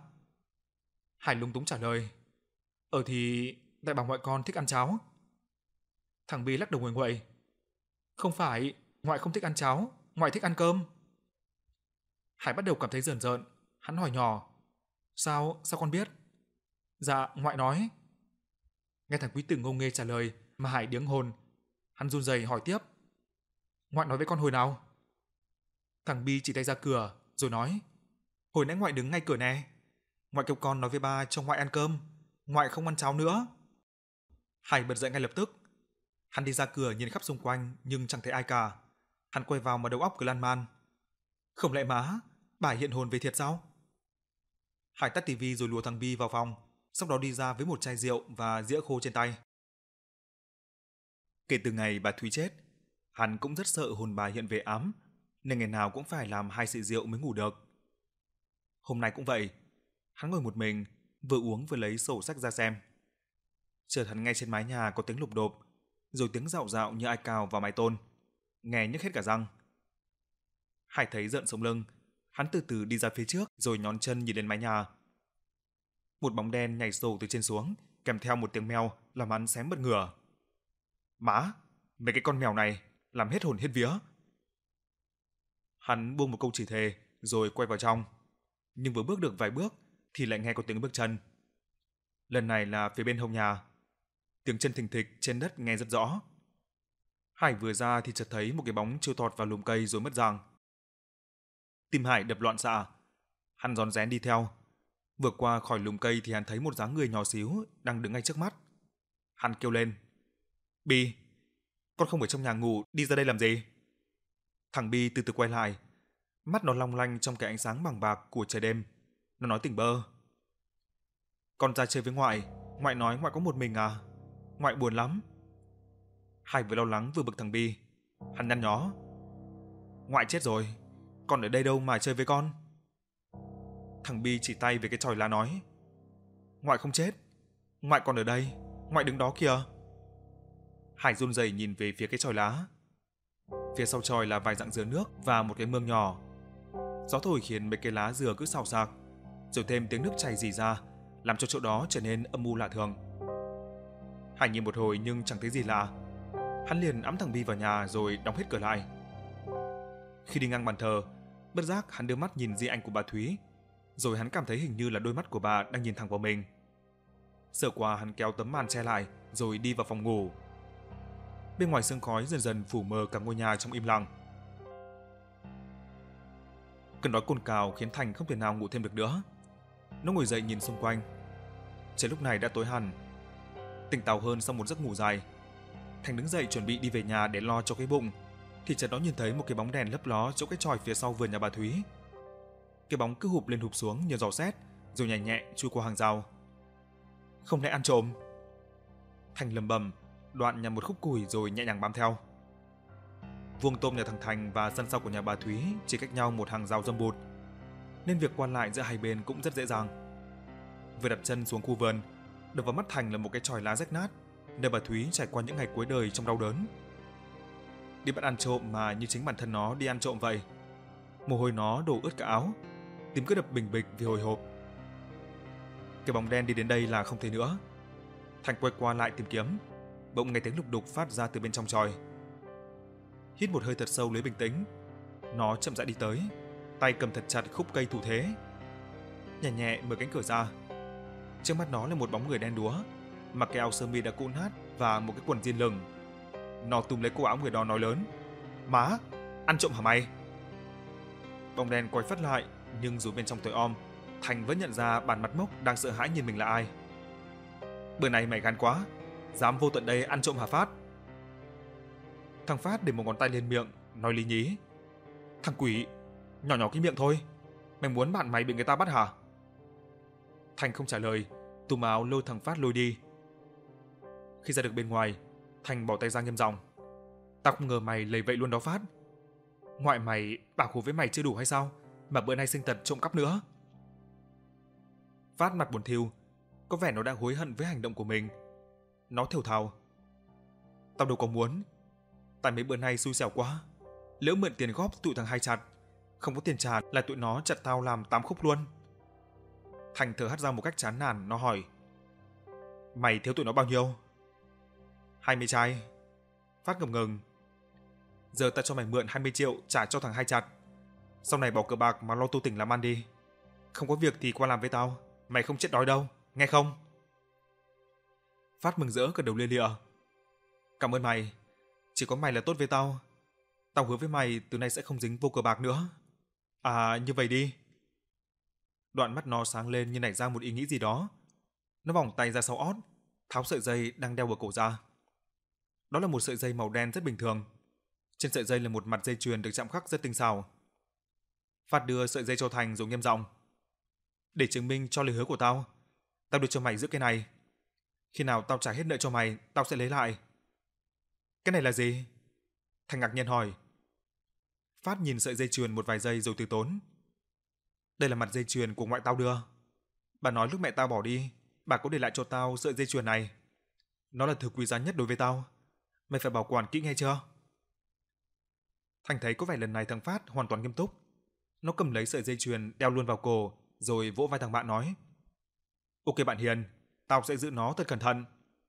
Hải lúng túng trả lời, thì tại bà ngoại con thích ăn cháo. Thằng Bi lắc đầu nguầy nguậy. Không phải, ngoại không thích ăn cháo, ngoại thích ăn cơm. Hải bắt đầu cảm thấy rờn rợn, hắn hỏi nhỏ. Sao con biết? Dạ, ngoại nói. Nghe thằng Quý Tử ngông nghê trả lời mà Hải điếng hồn. Hắn run rẩy hỏi tiếp. Ngoại nói với con hồi nào? Thằng Bi chỉ tay ra cửa rồi nói. Hồi nãy ngoại đứng ngay cửa nè. Ngoại kêu con nói với ba cho ngoại ăn cơm, ngoại không ăn cháo nữa. Hải bật dậy ngay lập tức. Hắn đi ra cửa nhìn khắp xung quanh nhưng chẳng thấy ai cả. Hắn quay vào mà đầu óc cứ lan man. Không lẽ má, bà hiện hồn về thiệt sao? Hải tắt tivi rồi lùa thằng Bi vào phòng, sau đó đi ra với một chai rượu và dĩa khô trên tay. Kể từ ngày bà Thúy chết, hắn cũng rất sợ hồn bà hiện về ám, nên ngày nào cũng phải làm 2 xị rượu mới ngủ được. Hôm nay cũng vậy, hắn ngồi một mình, vừa uống vừa lấy sổ sách ra xem. Chợt hắn nghe trên mái nhà có tiếng lục độp, rồi tiếng rạo rạo như ai cào vào mái tôn, nghe nhức hết cả răng. Hải thấy rợn sống lưng, hắn từ từ đi ra phía trước rồi nhón chân nhìn lên mái nhà. Một bóng đen nhảy sổ từ trên xuống, kèm theo một tiếng meo làm hắn xém bật ngửa. Má, mấy cái con mèo này làm hết hồn hết vía. Hắn buông một câu chỉ thề rồi quay vào trong, nhưng vừa bước được vài bước thì lại nghe có tiếng bước chân. Lần này là phía bên hông nhà. Tiếng chân thình thịch trên đất nghe rất rõ. Hải vừa ra thì chợt thấy một cái bóng chui tọt vào lùm cây rồi mất dạng. Tim Hải đập loạn xạ. Hắn rón rén đi theo. Vừa qua khỏi lùm cây thì hắn thấy một dáng người nhỏ xíu đang đứng ngay trước mắt. Hắn kêu lên. Bi, con không ở trong nhà ngủ, đi ra đây làm gì? Thằng Bi từ từ quay lại. Mắt nó long lanh trong cái ánh sáng bằng bạc của trời đêm. Nó nói tỉnh bơ. Con ra chơi với ngoại. Ngoại nói ngoại có một mình à? Ngoại buồn lắm. Hải vừa lo lắng vừa bực thằng Bi. Hắn nhăn nhó. Ngoại chết rồi, con ở đây đâu mà chơi với con? Thằng Bi chỉ tay về cái chòi lá nói. Ngoại không chết, ngoại còn ở đây, ngoại đứng đó kìa. Hải run rẩy nhìn về phía cái chòi lá. Phía sau chòi là vài rặng dừa nước và một cái mương nhỏ. Gió thổi khiến mấy cái lá dừa cứ xào xạc, rồi thêm tiếng nước chảy rỉ ra, làm cho chỗ đó trở nên âm u lạ thường. Hải nhìn một hồi nhưng chẳng thấy gì lạ. Hắn liền ẵm thằng Bi vào nhà rồi đóng hết cửa lại. Khi đi ngang bàn thờ, bất giác hắn đưa mắt nhìn di ảnh của bà Thúy, rồi hắn cảm thấy hình như là đôi mắt của bà đang nhìn thẳng vào mình. Sợ quá hắn kéo tấm màn che lại rồi đi vào phòng ngủ. Bên ngoài sương khói dần dần phủ mờ cả ngôi nhà trong im lặng. Cơn đói cồn cào khiến Thành không thể nào ngủ thêm được nữa. Nó ngồi dậy nhìn xung quanh. Trời lúc này đã tối hẳn. Tỉnh táo hơn sau một giấc ngủ dài, Thành đứng dậy chuẩn bị đi về nhà để lo cho cái bụng, thì chợt nó nhìn thấy một cái bóng đèn lấp ló chỗ cái chòi phía sau vườn nhà bà Thúy. Cái bóng cứ hụp lên hụp xuống như giò xét, rồi nhẹ nhẹ chui qua hàng rào. Không lẽ ăn trộm? Thành lầm bầm, đoạn nhặt một khúc củi rồi nhẹ nhàng bám theo. Vuông tôm nhà thằng Thành và sân sau của nhà bà Thúy chỉ cách nhau một hàng rào râm bụt, nên việc qua lại giữa hai bên cũng rất dễ dàng. Vừa đặt chân xuống khu vườn, đập vào mắt Thành là một cái chòi lá rách nát, nơi bà Thúy trải qua những ngày cuối đời trong đau đớn. Đi bắt ăn trộm mà như chính bản thân nó đi ăn trộm vậy. Mồ hôi nó đổ ướt cả áo, tim cứ đập bình bịch vì hồi hộp. Cái bóng đen đi đến đây là không thấy nữa. Thành quay qua lại tìm kiếm, bỗng nghe tiếng lục đục phát ra từ bên trong chòi. Hít một hơi thật sâu lấy bình tĩnh, nó chậm rãi đi tới, tay cầm thật chặt khúc cây thủ thế. Nhẹ nhẹ mở cánh cửa ra. Trước mắt nó là một bóng người đen đúa, mặc cái áo sơ mi đã cũ nát và một cái quần jean lửng. Nó túm lấy cổ áo người đó nói lớn. Má, ăn trộm hả mày? Bóng đen quay phát lại, nhưng dù bên trong tối om, Thành vẫn nhận ra bản mặt mốc đang sợ hãi nhìn mình là ai. Bữa này mày gan quá, dám vô tận đây ăn trộm hả Phát? Thằng Phát để một ngón tay lên miệng, nói lý nhí. Thằng quỷ, nhỏ nhỏ cái miệng thôi, mày muốn bạn mày bị người ta bắt hả? Thành không trả lời, túm áo lôi thằng Phát lôi đi. Khi ra được bên ngoài, Thành bỏ tay ra nghiêm giọng. Tao không ngờ mày lầy vậy luôn đó Phát. Ngoại mày bảo khổ với mày chưa đủ hay sao, mà bữa nay sinh tật trộm cắp nữa. Phát mặt buồn thiu, có vẻ nó đang hối hận với hành động của mình. Nó thều thào. Tao đâu có muốn, tại mấy bữa nay xui xẻo quá. Lỡ mượn tiền góp tụi thằng Hai chặt, không có tiền trả là tụi nó chặt tao làm 8 khúc luôn. Thành thở hắt ra một cách chán nản, nó hỏi. Mày thiếu tụi nó bao nhiêu? 20 chai. Phát ngập ngừng. Giờ ta cho mày mượn 20 triệu trả cho thằng Hai Chặt. Sau này bỏ cờ bạc mà lo tu tỉnh làm ăn đi. Không có việc thì qua làm với tao, mày không chết đói đâu, nghe không? Phát mừng rỡ gật đầu lia lịa. Cảm ơn mày, chỉ có mày là tốt với tao. Tao hứa với mày từ nay sẽ không dính vô cờ bạc nữa. À, như vậy đi. Đoạn mắt nó sáng lên như nảy ra một ý nghĩ gì đó. Nó vòng tay ra sau ót, tháo sợi dây đang đeo ở cổ ra. Đó là một sợi dây màu đen rất bình thường. Trên sợi dây là một mặt dây chuyền được chạm khắc rất tinh xảo. Phát đưa sợi dây cho Thành rồi nghiêm giọng. Để chứng minh cho lời hứa của tao đưa cho mày giữ cái này. Khi nào tao trả hết nợ cho mày, tao sẽ lấy lại. Cái này là gì? Thành ngạc nhiên hỏi. Phát nhìn sợi dây chuyền một vài giây rồi từ tốn. Đây là mặt dây chuyền của ngoại tao đưa. Bà nói lúc mẹ tao bỏ đi, bà có để lại cho tao sợi dây chuyền này. Nó là thứ quý giá nhất đối với tao. Mày phải bảo quản kỹ nghe chưa? Thành thấy có vẻ lần này thằng Phát hoàn toàn nghiêm túc. Nó cầm lấy sợi dây chuyền đeo luôn vào cổ, rồi vỗ vai thằng bạn nói. Ok bạn Hiền, tao sẽ giữ nó thật cẩn thận.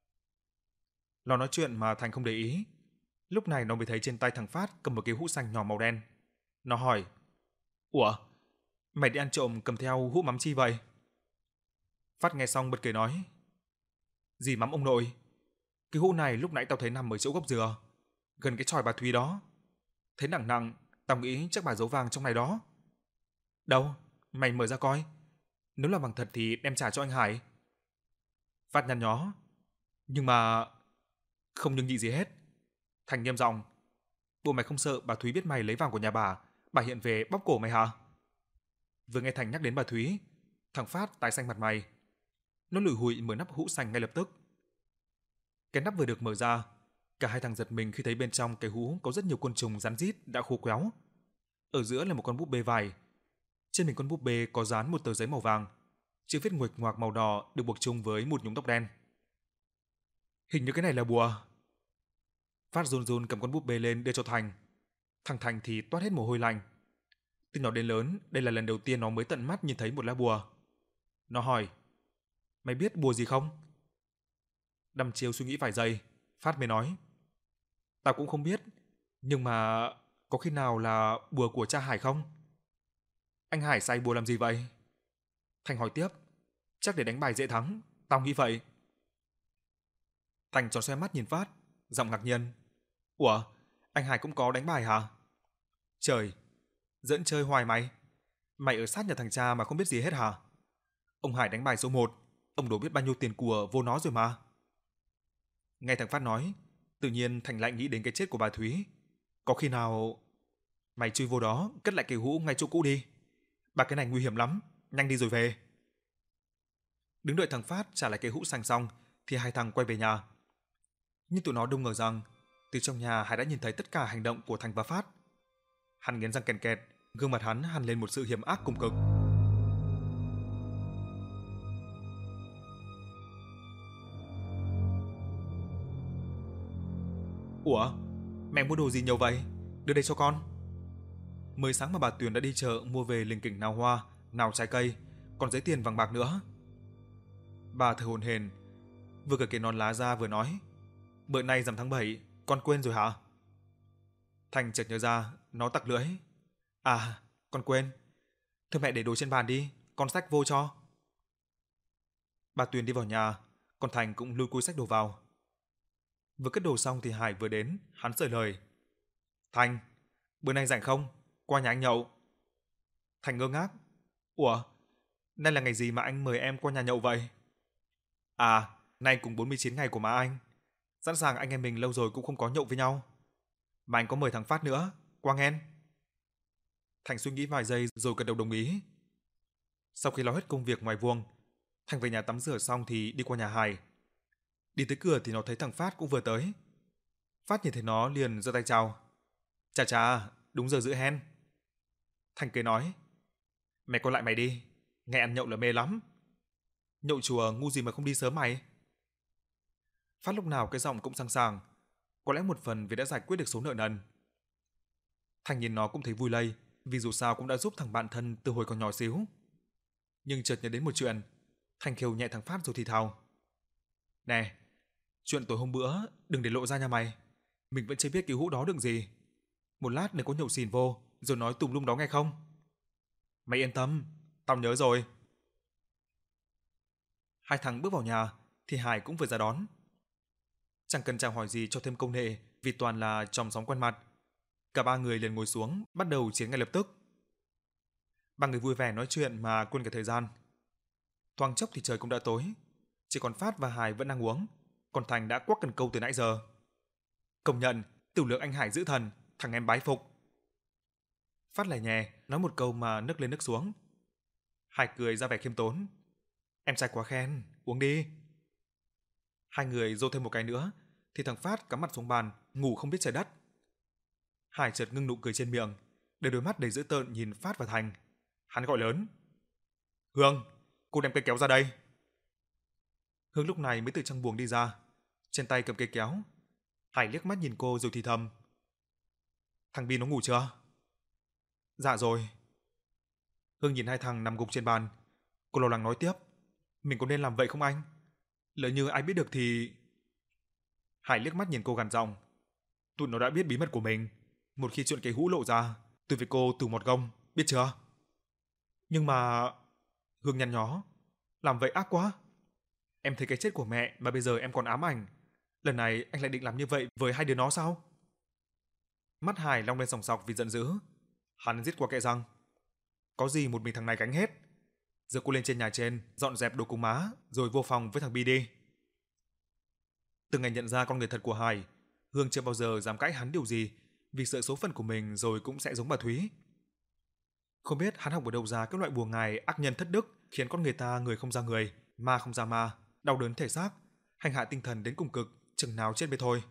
Nó nói chuyện mà Thành không để ý. Lúc này nó mới thấy trên tay thằng Phát cầm một cái hũ xanh nhỏ màu đen. Nó hỏi. Ủa? Mày đi ăn trộm cầm theo hũ mắm chi vậy? Phát nghe xong bật cười nói. Gì mắm ông nội? Cái hũ này lúc nãy tao thấy nằm ở chỗ gốc dừa, gần cái chòi bà Thúy đó. Thấy nặng nặng, tao nghĩ chắc bà giấu vàng trong này đó. Đâu? Mày mở ra coi. Nếu là vàng thật thì đem trả cho anh Hải. Phát nhăn nhó. Nhưng mà... Không nhưng nhị gì hết. Thành nghiêm giọng. Bộ mày không sợ bà Thúy biết mày lấy vàng của nhà bà hiện về bóp cổ mày hả? Vừa nghe Thành nhắc đến bà Thúy, thằng Phát tái xanh mặt mày. Nó lủi hụi mở nắp hũ xanh ngay lập tức. Cái nắp vừa được mở ra, cả hai thằng giật mình khi thấy bên trong cái hũ có rất nhiều côn trùng rắn rít đã khô quéo. Ở giữa là một con búp bê vải. Trên mình con búp bê có dán một tờ giấy màu vàng, chữ viết nguệch ngoạc màu đỏ được buộc chung với một nhúm tóc đen. Hình như cái này là bùa. Phát run run cầm con búp bê lên đưa cho Thành. Thằng Thành thì toát hết mồ hôi lạnh. Từ nhỏ đến lớn, đây là lần đầu tiên nó mới tận mắt nhìn thấy một lá bùa. Nó hỏi, mày biết bùa gì không? Đăm chiêu suy nghĩ vài giây, Phát mới nói, tao cũng không biết, nhưng mà có khi nào là bùa của cha Hải không? Anh Hải xài bùa làm gì vậy? Thành hỏi tiếp, chắc để đánh bài dễ thắng, tao nghĩ vậy. Thành tròn xoe mắt nhìn Phát, giọng ngạc nhiên. Ủa, anh Hải cũng có đánh bài hả? Trời, dẫn chơi hoài mày. Mày ở sát nhà thằng cha mà không biết gì hết hả? Ông Hải đánh bài số 1, ông đổ biết bao nhiêu tiền của vô nó rồi mà. Nghe thằng Phát nói, tự nhiên Thành lại nghĩ đến cái chết của bà Thúy. Có khi nào... Mày chui vô đó, cất lại cái hũ ngay chỗ cũ đi. Bà cái này nguy hiểm lắm, nhanh đi rồi về. Đứng đợi thằng Phát trả lại cái hũ xanh xong, thì hai thằng quay về nhà. Nhưng tụi nó đâu ngờ rằng, từ trong nhà Hải đã nhìn thấy tất cả hành động của Thành và Phát. Hắn nghiến răng kèn kẹt, gương mặt hắn hằn lên một sự hiểm ác cùng cực. Ủa, mẹ mua đồ gì nhiều vậy? Đưa đây cho con. Mới sáng mà bà Tuyền đã đi chợ mua về linh kỉnh nào hoa, nào trái cây, còn giấy tiền vàng bạc nữa. Bà thở hổn hển, vừa cởi cái nón lá ra vừa nói, bữa nay rằm tháng 7, con quên rồi hả? Thành chợt nhớ ra, nó tặc lưỡi. À, con quên. Thôi mẹ để đồ trên bàn đi, con xách vô cho. Bà Tuyền đi vào nhà, còn Thành cũng lôi cúi xách đồ vào. Vừa cất đồ xong thì Hải vừa đến, hắn sởi lời. Thành, bữa nay rảnh không? Qua nhà anh nhậu. Thành ngơ ngác. Ủa, nay là ngày gì mà anh mời em qua nhà nhậu vậy? À, nay cùng 49 ngày của má anh. Sẵn sàng anh em mình lâu rồi cũng không có nhậu với nhau. Mà anh có mời thằng Phát nữa, qua nghen. Thành suy nghĩ vài giây rồi gật đầu đồng ý. Sau khi lo hết công việc ngoài vuông, Thành về nhà tắm rửa xong thì đi qua nhà Hải. Đi tới cửa thì nó thấy thằng Phát cũng vừa tới. Phát nhìn thấy nó liền giơ tay chào. Chà chà, đúng giờ giữ hen. Thành cười nói, mày coi lại mày đi, nghe ăn nhậu là mê lắm. Nhậu chùa ngu gì mà không đi sớm mày. Phát lúc nào cái giọng cũng sẵn sàng, có lẽ một phần vì đã giải quyết được số nợ nần. Thành nhìn nó cũng thấy vui lây, vì dù sao cũng đã giúp thằng bạn thân từ hồi còn nhỏ xíu. Nhưng chợt nhớ đến một chuyện, Thành khều nhẹ thằng Phát rồi thì thào. Nè, chuyện tối hôm bữa đừng để lộ ra nha mày. Mình vẫn chưa biết cái hũ đó đựng gì. Một lát đừng có nhậu xỉn vô, rồi nói tùm lum đó nghe không? Mày yên tâm, tao nhớ rồi. Hai thằng bước vào nhà, thì Hải cũng vừa ra đón. Chẳng cần chào hỏi gì cho thêm công nghệ, vì toàn là chòm sóng quen mặt. Cả ba người liền ngồi xuống, bắt đầu chiến ngay lập tức. Ba người vui vẻ nói chuyện mà quên cả thời gian. Thoáng chốc thì trời cũng đã tối, chỉ còn Phát và Hải vẫn đang uống, còn Thành đã quắc cần câu từ nãy giờ. Công nhận, tiểu lượng anh Hải dữ thần, thằng em bái phục. Phát lẻ nhè nói một câu mà nức lên nức xuống. Hải cười ra vẻ khiêm tốn. Em trai quá khen, uống đi. Hai người dô thêm một cái nữa, thì thằng Phát cắm mặt xuống bàn, ngủ không biết trời đất. Hải chợt ngưng nụ cười trên miệng, để đôi mắt đầy dữ tợn nhìn Phát và Thành. Hắn gọi lớn. Hương, cô đem cây kéo ra đây. Hương lúc này mới từ trong buồng đi ra, trên tay cầm cây kéo. Hải liếc mắt nhìn cô rồi thì thầm. Thằng Bi nó ngủ chưa? Dạ rồi. Hương nhìn hai thằng nằm gục trên bàn. Cô lo lắng nói tiếp. Mình có nên làm vậy không anh? Lỡ như ai biết được thì... Hải liếc mắt nhìn cô gằn giọng. Tụi nó đã biết bí mật của mình. Một khi chuyện cái hũ lộ ra, tôi với cô từ một gông, biết chưa? Nhưng mà... Hương nhăn nhó. Làm vậy ác quá. Em thấy cái chết của mẹ mà bây giờ em còn ám ảnh. Lần này anh lại định làm như vậy với hai đứa nó sao? Mắt Hải long lên sòng sọc vì giận dữ. Hắn giết qua kệ răng. Có gì một mình thằng này gánh hết. Giờ cô lên trên nhà trên, dọn dẹp đồ cùng má, rồi vô phòng với thằng Bi đi. Từ ngày nhận ra con người thật của Hải, Hương chưa bao giờ dám cãi hắn điều gì, vì sợ số phận của mình rồi cũng sẽ giống bà Thúy. Không biết hắn học ở đâu ra các loại bùa ngải ác nhân thất đức, khiến con người ta người không ra người, ma không ra ma, đau đớn thể xác, hành hạ tinh thần đến cùng cực, chừng nào chết mới thôi.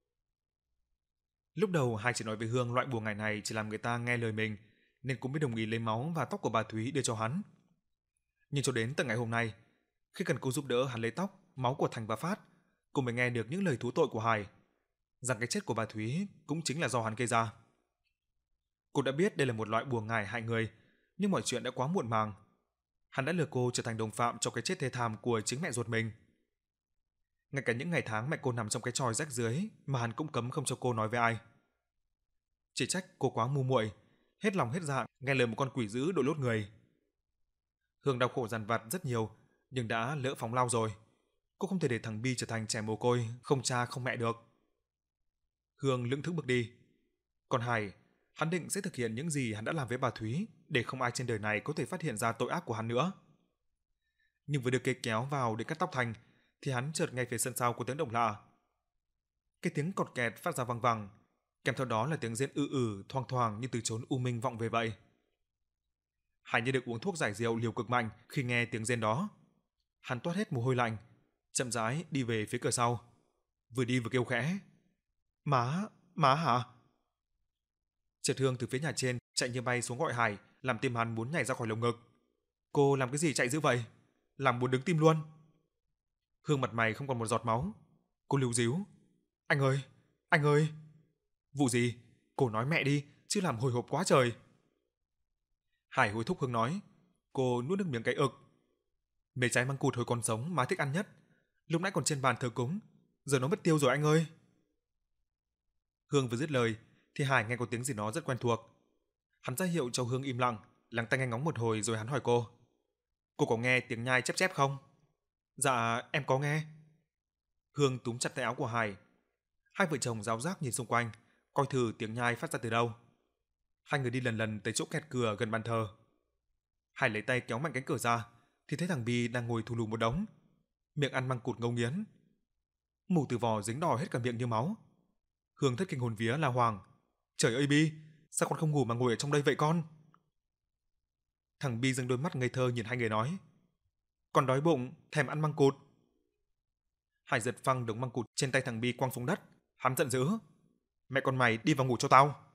Lúc đầu Hải chỉ nói với Hương loại bùa ngải này chỉ làm người ta nghe lời mình, nên cũng mới đồng ý lấy máu và tóc của bà Thúy đưa cho hắn. Nhưng cho đến tận ngày hôm nay, khi cần cô giúp đỡ hắn lấy tóc, máu của Thành và Phát, cô mới nghe được những lời thú tội của Hải, rằng cái chết của bà Thúy cũng chính là do hắn gây ra. Cô đã biết đây là một loại bùa ngải hại người, nhưng mọi chuyện đã quá muộn màng. Hắn đã lừa cô trở thành đồng phạm trong cái chết thê thảm của chính mẹ ruột mình. Ngay cả những ngày tháng mẹ cô nằm trong cái chòi rách rưới mà hắn cũng cấm không cho cô nói với ai. Chỉ trách cô quá ngu muội, hết lòng hết dạ nghe lời một con quỷ dữ đội lốt người. Hương đau khổ dằn vặt rất nhiều, nhưng đã lỡ phóng lao rồi. Cô không thể để thằng Bi trở thành trẻ mồ côi, không cha không mẹ được. Hương lững thững bước đi. Còn Hải, hắn định sẽ thực hiện những gì hắn đã làm với bà Thúy, để không ai trên đời này có thể phát hiện ra tội ác của hắn nữa. Nhưng vừa đưa cây kéo vào để cắt tóc Thành, thì hắn chợt nghe phía sân sau có tiếng động lạ. Cái tiếng cọt kẹt phát ra vang vẳng, kèm theo đó là tiếng rên thoang thoảng như từ chốn u minh vọng về vậy. Hải như được uống thuốc giải rượu liều cực mạnh khi nghe tiếng rên đó. Hắn toát hết mồ hôi lạnh, chậm rãi đi về phía cửa sau, vừa đi vừa kêu khẽ. Má hả? Chợt Hương từ phía nhà trên chạy như bay xuống gọi Hải, làm tim hắn muốn nhảy ra khỏi lồng ngực. Cô làm cái gì chạy dữ vậy? Làm muốn đứng tim luôn. Hương mặt mày không còn một giọt máu. Cô líu ríu. Anh ơi, anh ơi. Vụ gì? Cô nói mẹ đi, chứ làm hồi hộp quá trời. Hải hối thúc Hương nói. Cô nuốt nước miếng cái ực. Mấy trái măng cụt hồi còn sống má thích ăn nhất. Lúc nãy còn trên bàn thờ cúng, giờ nó mất tiêu rồi anh ơi. Hương vừa dứt lời thì Hải nghe có tiếng gì đó rất quen thuộc. Hắn ra hiệu cho Hương im lặng, lắng tai nghe ngóng một hồi rồi hắn hỏi cô. Cô có nghe tiếng nhai chép chép không? Dạ, em có nghe. Hương túm chặt tay áo của Hải. Hai vợ chồng ráo rác nhìn xung quanh, coi thử tiếng nhai phát ra từ đâu. Hai người đi lần lần tới chỗ kẹt cửa gần bàn thờ. Hải lấy tay kéo mạnh cánh cửa ra, thì thấy thằng Bi đang ngồi thù lù một đống, miệng ăn măng cụt ngấu nghiến. Mù từ vò dính đỏ hết cả miệng như máu. Hương thất kinh hồn vía la hoàng. Trời ơi Bi, sao con không ngủ mà ngồi ở trong đây vậy con? Thằng Bi dâng đôi mắt ngây thơ nhìn hai người nói. Con đói bụng, thèm ăn măng cụt. Hải giật phăng đống măng cụt trên tay thằng Bi quăng xuống đất. Hắn giận dữ. Mẹ con mày đi vào ngủ cho tao.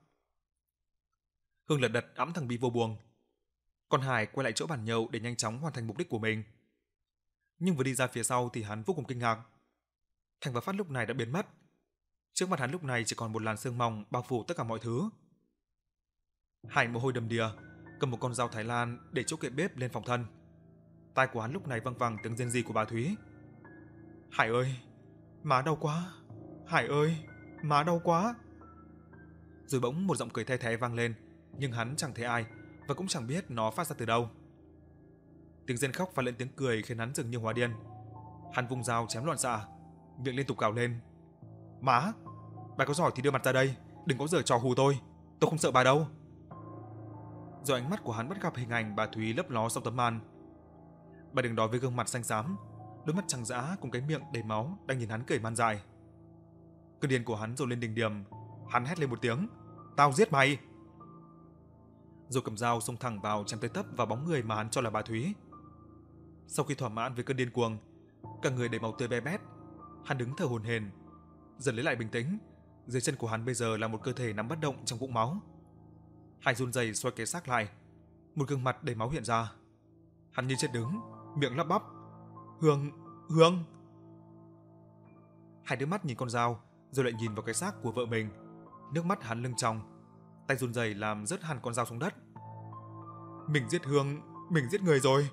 Hương lật đật ẵm thằng Bi vô buồng. Còn Hải quay lại chỗ bàn nhậu để nhanh chóng hoàn thành mục đích của mình. Nhưng vừa đi ra phía sau thì hắn vô cùng kinh ngạc. Thành và Phát lúc này đã biến mất. Trước mặt hắn lúc này chỉ còn một làn sương mỏng bao phủ tất cả mọi thứ. Hải mồ hôi đầm đìa, cầm một con dao Thái Lan để chỗ kệ bếp lên phòng thân. Tai của hắn lúc này văng vẳng tiếng rên rỉ của bà Thúy. Hải ơi, má đau quá. Hải ơi. má đau quá. Rồi bỗng một giọng cười the thé vang lên, nhưng hắn chẳng thấy ai và cũng chẳng biết nó phát ra từ đâu. Tiếng rên khóc và lẫn tiếng cười khiến hắn dường như hóa điên. Hắn vung dao chém loạn xạ, miệng liên tục gào lên: "Má, bà có giỏi thì đưa mặt ra đây, đừng có giở trò hù tôi không sợ bà đâu." Rồi ánh mắt của hắn bắt gặp hình ảnh bà Thúy lấp ló sau tấm màn. Bà đứng đó với gương mặt xanh xám, đôi mắt trắng dã cùng cái miệng đầy máu đang nhìn hắn cười man dại. Cơn điên của hắn dồn lên đỉnh điểm, hắn hét lên một tiếng: "Tao giết mày!" Rồi cầm dao xông thẳng vào chém tới tấp vào bóng người mà hắn cho là bà Thúy. Sau khi thỏa mãn với cơn điên cuồng, cả người đầy máu tươi be bét, hắn đứng thở hổn hển, dần lấy lại bình tĩnh. Dưới chân của hắn bây giờ là một cơ thể nằm bất động trong vũng máu. Hải run rẩy xoay cái xác lại, một gương mặt đầy máu hiện ra. Hắn như chết đứng, miệng lắp bắp: "Hương, Hương!" Hải đưa mắt nhìn con dao, rồi lại nhìn vào cái xác của vợ mình. Nước mắt hắn lưng tròng, tay run rẩy làm rớt hẳn con dao xuống đất. Mình giết Hương, mình giết người rồi.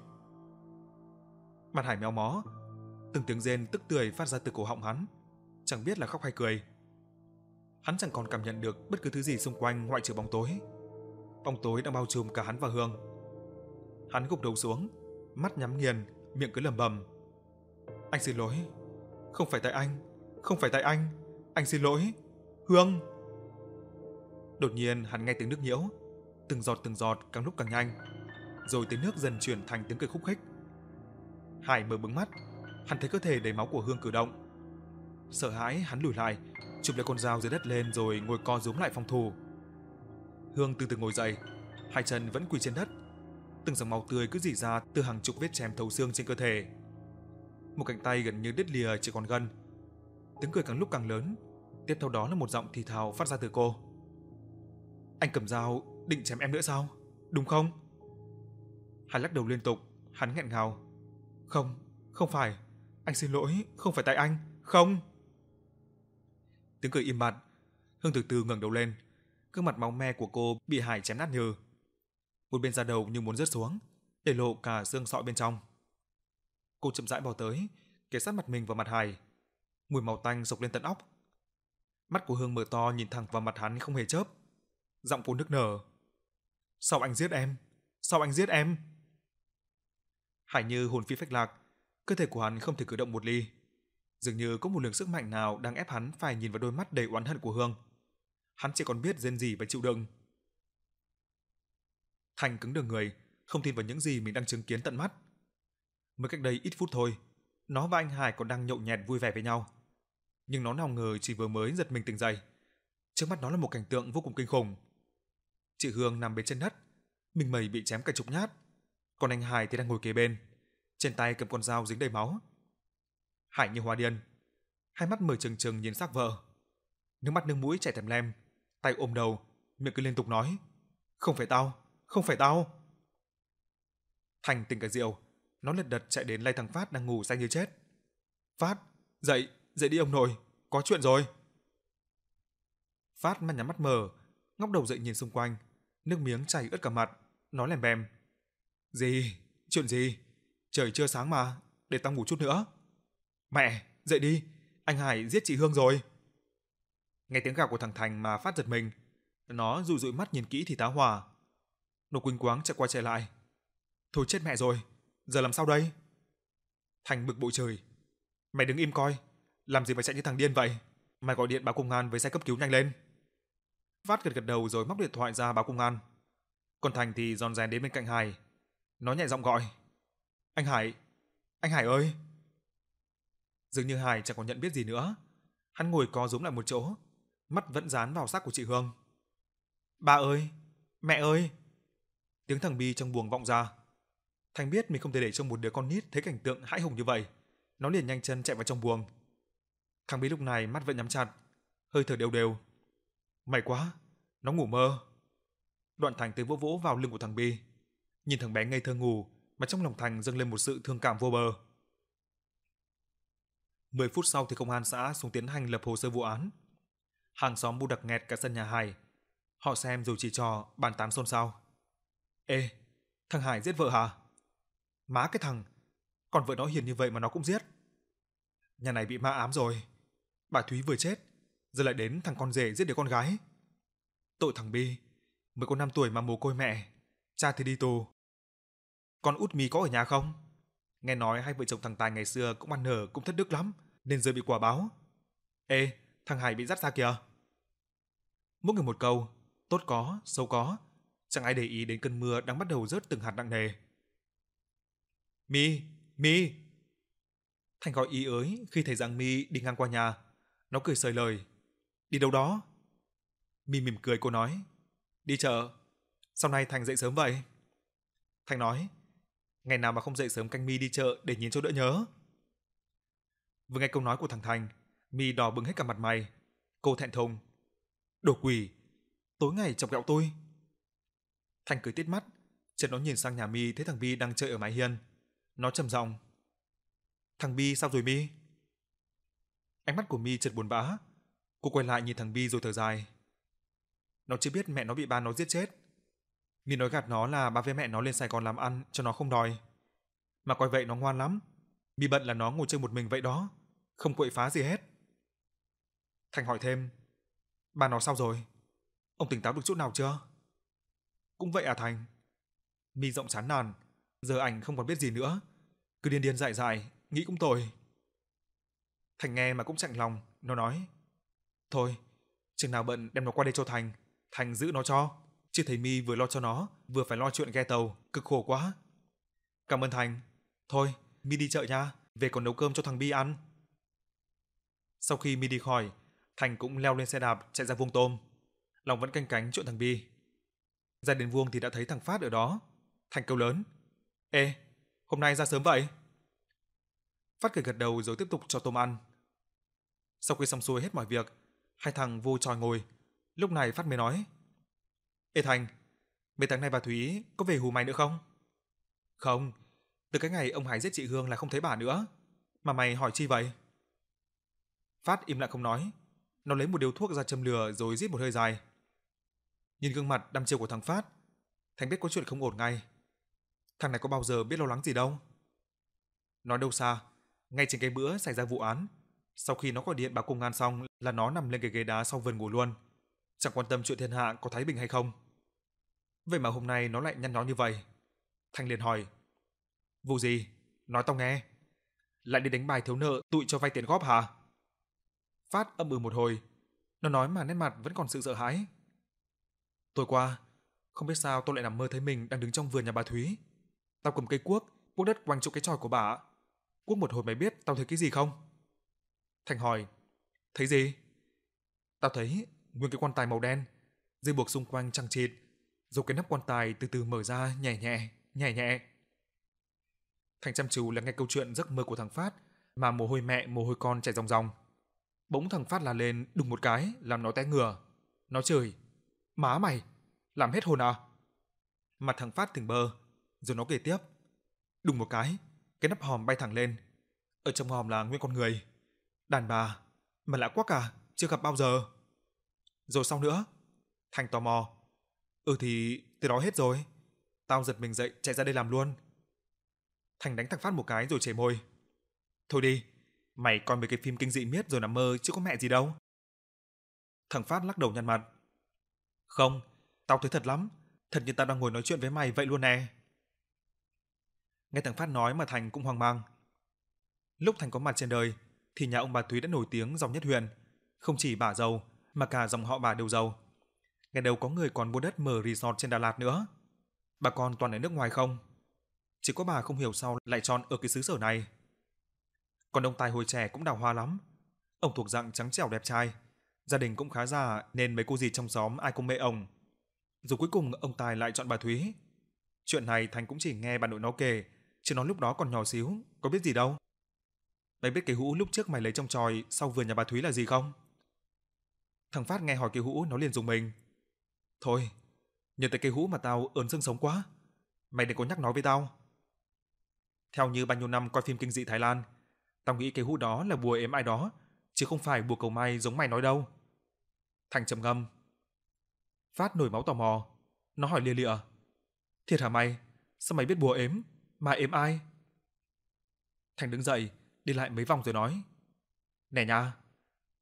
Mặt Hải méo mó, từng tiếng rên tức tưởi phát ra từ cổ họng hắn, chẳng biết là khóc hay cười. Hắn chẳng còn cảm nhận được bất cứ thứ gì xung quanh ngoại trừ bóng tối. Bóng tối đang bao trùm cả hắn và Hương. Hắn gục đầu xuống, mắt nhắm nghiền, miệng cứ lẩm bẩm: "Anh xin lỗi, không phải tại anh, không phải tại anh xin lỗi, Hương." Đột nhiên hắn nghe tiếng nước nhiễu, từng giọt càng lúc càng nhanh, rồi tiếng nước dần chuyển thành tiếng cười khúc khích. Hải mở bừng mắt, hắn thấy cơ thể đầy máu của Hương cử động. Sợ hãi, hắn lùi lại, chụp lấy con dao dưới đất lên rồi ngồi co rúm lại phòng thủ. Hương từ từ ngồi dậy, hai chân vẫn quỳ trên đất, từng dòng máu tươi cứ rỉ ra từ hàng chục vết chém thấu xương trên cơ thể. Một cánh tay gần như đứt lìa chỉ còn gân. Tiếng cười càng lúc càng lớn, tiếp theo đó là một giọng thì thào phát ra từ cô: "Anh cầm dao định chém em nữa sao? Đúng không?" Hắn lắc đầu liên tục, hắn nghẹn ngào: "Không, không phải, anh xin lỗi, không phải tại anh, không." Tiếng cười im bặt. Hương từ từ ngẩng đầu lên, gương mặt máu me của cô bị Hải chém nát nhừ. Một bên da đầu như muốn rớt xuống, để lộ cả xương sọ bên trong. Cô chậm rãi bò tới, kề sát mặt mình vào mặt Hải. Mùi máu tanh sộc lên tận óc. Mắt của Hương mở to nhìn thẳng vào mặt hắn không hề chớp. Giọng cô nức nở: "Sao anh giết em? Sao anh giết em?" Hải như hồn phi phách lạc, cơ thể của hắn không thể cử động một ly. Dường như có một luồng sức mạnh nào đang ép hắn phải nhìn vào đôi mắt đầy oán hận của Hương. Hắn chỉ còn biết rên rỉ và chịu đựng. Thành cứng đờ người, không tin vào những gì mình đang chứng kiến tận mắt. Mới cách đây ít phút thôi, nó và anh Hải còn đang nhậu nhẹt vui vẻ với nhau. Nhưng nó nào ngờ chỉ vừa mới giật mình tỉnh dậy, trước mắt nó là một cảnh tượng vô cùng kinh khủng. Chị Hương nằm bên chân đất, mình mẩy bị chém cả chục nhát, còn anh Hải thì đang ngồi kế bên, trên tay cầm con dao dính đầy máu. Hải như hóa điên, hai mắt mở trừng trừng nhìn xác vợ, nước mắt nước mũi chảy tèm lem, tay ôm đầu, miệng cứ liên tục nói: "Không phải tao, không phải tao." Thành tỉnh cả rượu, nó lật đật chạy đến lay thằng Phát đang ngủ say như chết. "Phát, dậy, dậy đi ông nội, có chuyện rồi." Phát mắt nhắm mắt mở, ngóc đầu dậy nhìn xung quanh, nước miếng chảy ướt cả mặt, nó lèm bèm: "Gì? Chuyện gì? Trời chưa sáng mà, để tao ngủ chút nữa." "Mẹ, dậy đi, anh Hải giết chị Hương rồi." Nghe tiếng gào của thằng Thành mà Phát giật mình, nó dụi dụi mắt nhìn kỹ thì tá hỏa. Nó quỳnh quáng chạy qua chạy lại: "Thôi chết mẹ rồi, giờ làm sao đây?" Thành bực bội chửi: "Mày đứng im coi, làm gì mà chạy như thằng điên vậy? Mày gọi điện báo công an với xe cấp cứu nhanh lên." Phát gật gật đầu rồi móc điện thoại ra báo công an. Còn Thành thì rón rén đến bên cạnh Hải. Nó nhẹ giọng gọi: anh Hải ơi." Dường như Hải chẳng còn nhận biết gì nữa. Hắn ngồi co rúm lại một chỗ, mắt vẫn dán vào xác của chị Hương. "Ba ơi, mẹ ơi." Tiếng thằng Bi trong buồng vọng ra. Thành biết mình không thể để cho một đứa con nít thấy cảnh tượng hãi hùng như vậy, nó liền nhanh chân chạy vào trong buồng. Thằng Bi lúc này mắt vẫn nhắm chặt, hơi thở đều đều. May quá, nó ngủ mơ. Đoạn Thành tới vỗ vỗ vào lưng của thằng Bi, nhìn thằng bé ngây thơ ngủ mà trong lòng Thành dâng lên một sự thương cảm vô bờ. 10 phút sau thì công an xã xuống tiến hành lập hồ sơ vụ án. Hàng xóm bu đặc nghẹt cả sân nhà Hải. Họ xem rồi chỉ trò bàn tán xôn xao. "Ê, thằng Hải giết vợ hả? Má cái thằng, còn vợ nó hiền như vậy mà nó cũng giết. Nhà này bị ma ám rồi. Bà Thúy vừa chết, giờ lại đến thằng con rể giết đứa con gái. Tội thằng Bi, mới có 5 tuổi mà mồ côi mẹ, cha thì đi tù. Con út Mi có ở nhà không? Nghe nói hai vợ chồng thằng Tài ngày xưa cũng ăn nở cũng thất đức lắm, nên giờ bị quả báo. Ê, thằng Hải bị dắt ra kìa. Mỗi người một câu, tốt có, xấu có, chẳng ai để ý đến cơn mưa đang bắt đầu rớt từng hạt nặng nề. Mi, Mi. Thành gọi ý ới khi thấy rằng Mi đi ngang qua nhà. Nó cười xời lời. Đi đâu đó? Mi mỉm cười cô nói. Đi chợ. Sau này Thành dậy sớm vậy? Thành nói. Ngày nào mà không dậy sớm canh Mi đi chợ để nhìn cho đỡ nhớ. Vừa nghe câu nói của thằng Thành, Mi đỏ bừng hết cả mặt mày. Cô thẹn thùng. Đồ quỷ, tối ngày chọc ghẹo tôi. Thành cười tít mắt, chợt nó nhìn sang nhà Mi thấy thằng Bi đang chơi ở mái hiên. Nó trầm giọng. Thằng Bi sao rồi Mi? Ánh mắt của Mi chợt buồn bã. Cô quay lại nhìn thằng Bi rồi thở dài. Nó chưa biết mẹ nó bị ba nó giết chết. Mi nói gạt nó là ba với mẹ nó lên Sài Gòn làm ăn cho nó không đòi. Mà coi vậy nó ngoan lắm. Mi bận là nó ngồi chơi một mình vậy đó, không quậy phá gì hết. Thành hỏi thêm. Ba nó sao rồi? Ông tỉnh táo được chút nào chưa? Cũng vậy à Thành? Mi giọng chán nản. Giờ ảnh không còn biết gì nữa, cứ điên điên dại dại, nghĩ cũng tồi. Thành nghe mà cũng chạnh lòng, nó nói. Thôi, chừng nào bận đem nó qua đây cho Thành, Thành giữ nó cho. Chứ thấy Mi vừa lo cho nó, vừa phải lo chuyện ghe tàu, cực khổ quá. Cảm ơn Thành. Thôi, Mi đi chợ nha, về còn nấu cơm cho thằng Bi ăn. Sau khi Mi đi khỏi, Thành cũng leo lên xe đạp chạy ra vuông tôm. Lòng vẫn canh cánh chuyện thằng Bi. Ra đến vuông thì đã thấy thằng Phát ở đó. Thành kêu lớn. Ê, hôm nay ra sớm vậy? Phát cười gật đầu rồi tiếp tục cho tôm ăn. Sau khi xong xuôi hết mọi việc, hai thằng vô tròi ngồi. Lúc này Phát mới nói. Ê Thành, mấy tháng nay bà Thúy có về hù mày nữa không? Không, từ cái ngày ông Hải giết chị Hương là không thấy bà nữa. Mà mày hỏi chi vậy? Phát im lặng không nói. Nó lấy một điếu thuốc ra châm lửa rồi rít một hơi dài. Nhìn gương mặt đăm chiêu của thằng Phát, Thành biết có chuyện không ổn ngay. Thằng này có bao giờ biết lo lắng gì đâu. Nói đâu xa, ngay trên cái bữa xảy ra vụ án, sau khi nó gọi điện báo công an xong là nó nằm lên cái ghế đá sau vườn ngủ luôn, chẳng quan tâm chuyện thiên hạ có thái bình hay không. Vậy mà hôm nay nó lại nhăn nhó như vậy. Thành liền hỏi. Vụ gì? Nói tao nghe. Lại đi đánh bài thiếu nợ tụi cho vay tiền góp hả? Phát âm một hồi. Nó nói mà nét mặt vẫn còn sự sợ hãi. Tối qua, không biết sao tôi lại nằm mơ thấy mình đang đứng trong vườn nhà bà Thúy. Tao cầm cây cuốc, cuốc đất quanh chỗ cái chòi của bà. Cuốc một hồi mày biết tao thấy cái gì không? Thành hỏi. Thấy gì? Tao thấy nguyên cái quan tài màu đen, dây buộc xung quanh chằng chịt, rồi cái nắp quan tài từ từ mở ra nhẹ nhẹ, nhẹ nhẹ. Thành chăm chú là nghe câu chuyện giấc mơ của thằng Phát mà mồ hôi mẹ mồ hôi con chảy ròng ròng. Bỗng thằng Phát la lên đùng một cái làm nó té ngửa. Nó chửi. Má mày, làm hết hồn à? Mặt thằng Phát thình bơ, rồi nó kể tiếp. Đùng một cái nắp hòm bay thẳng lên. Ở trong hòm là nguyên con người. Đàn bà, mà lạ quá cả, chưa gặp bao giờ. Rồi sao nữa? Thành tò mò. Thì từ đó hết rồi. Tao giật mình dậy chạy ra đây làm luôn. Thành đánh thằng Phát một cái rồi chảy môi. Thôi đi, mày coi mấy cái phim kinh dị miết rồi nằm mơ chứ có mẹ gì đâu. Thằng Phát lắc đầu nhăn mặt. Không, tao thấy thật lắm, thật như tao đang ngồi nói chuyện với mày vậy luôn nè. Nghe thằng Phát nói mà Thành cũng hoang mang. Lúc Thành có mặt trên đời thì nhà ông bà Thúy đã nổi tiếng giàu nhất huyện, không chỉ bà giàu mà cả dòng họ bà đều giàu. Ngày đầu có người còn mua đất mở resort trên Đà Lạt nữa. Bà con toàn ở nước ngoài không. Chỉ có bà không hiểu sao lại chọn ở cái xứ sở này. Còn ông Tài hồi trẻ cũng đào hoa lắm. Ông thuộc dạng trắng trẻo đẹp trai, gia đình cũng khá giả nên mấy cô dì trong xóm ai cũng mê ông. Rồi cuối cùng ông Tài lại chọn bà Thúy. Chuyện này Thành cũng chỉ nghe bà nội nó kể, chứ nó lúc đó còn nhỏ xíu, có biết gì đâu. Mày biết cái hũ lúc trước mày lấy trong chòi sau vườn nhà bà Thúy là gì không? Thằng Phát nghe hỏi cái hũ nó liền dùng mình. Thôi, nhớ tới cái hũ mà tao ớn xương sống quá. Mày đừng có nhắc nói với tao. Theo như bao nhiêu năm coi phim kinh dị Thái Lan, tao nghĩ cái hũ đó là bùa ếm ai đó, chứ không phải bùa cầu may giống mày nói đâu. Thành trầm ngâm. Phát nổi máu tò mò, nó hỏi lia lịa. Thiệt hả mày? Sao mày biết bùa ếm? Mà ếm ai? Thành đứng dậy, đi lại mấy vòng rồi nói. Nè nha,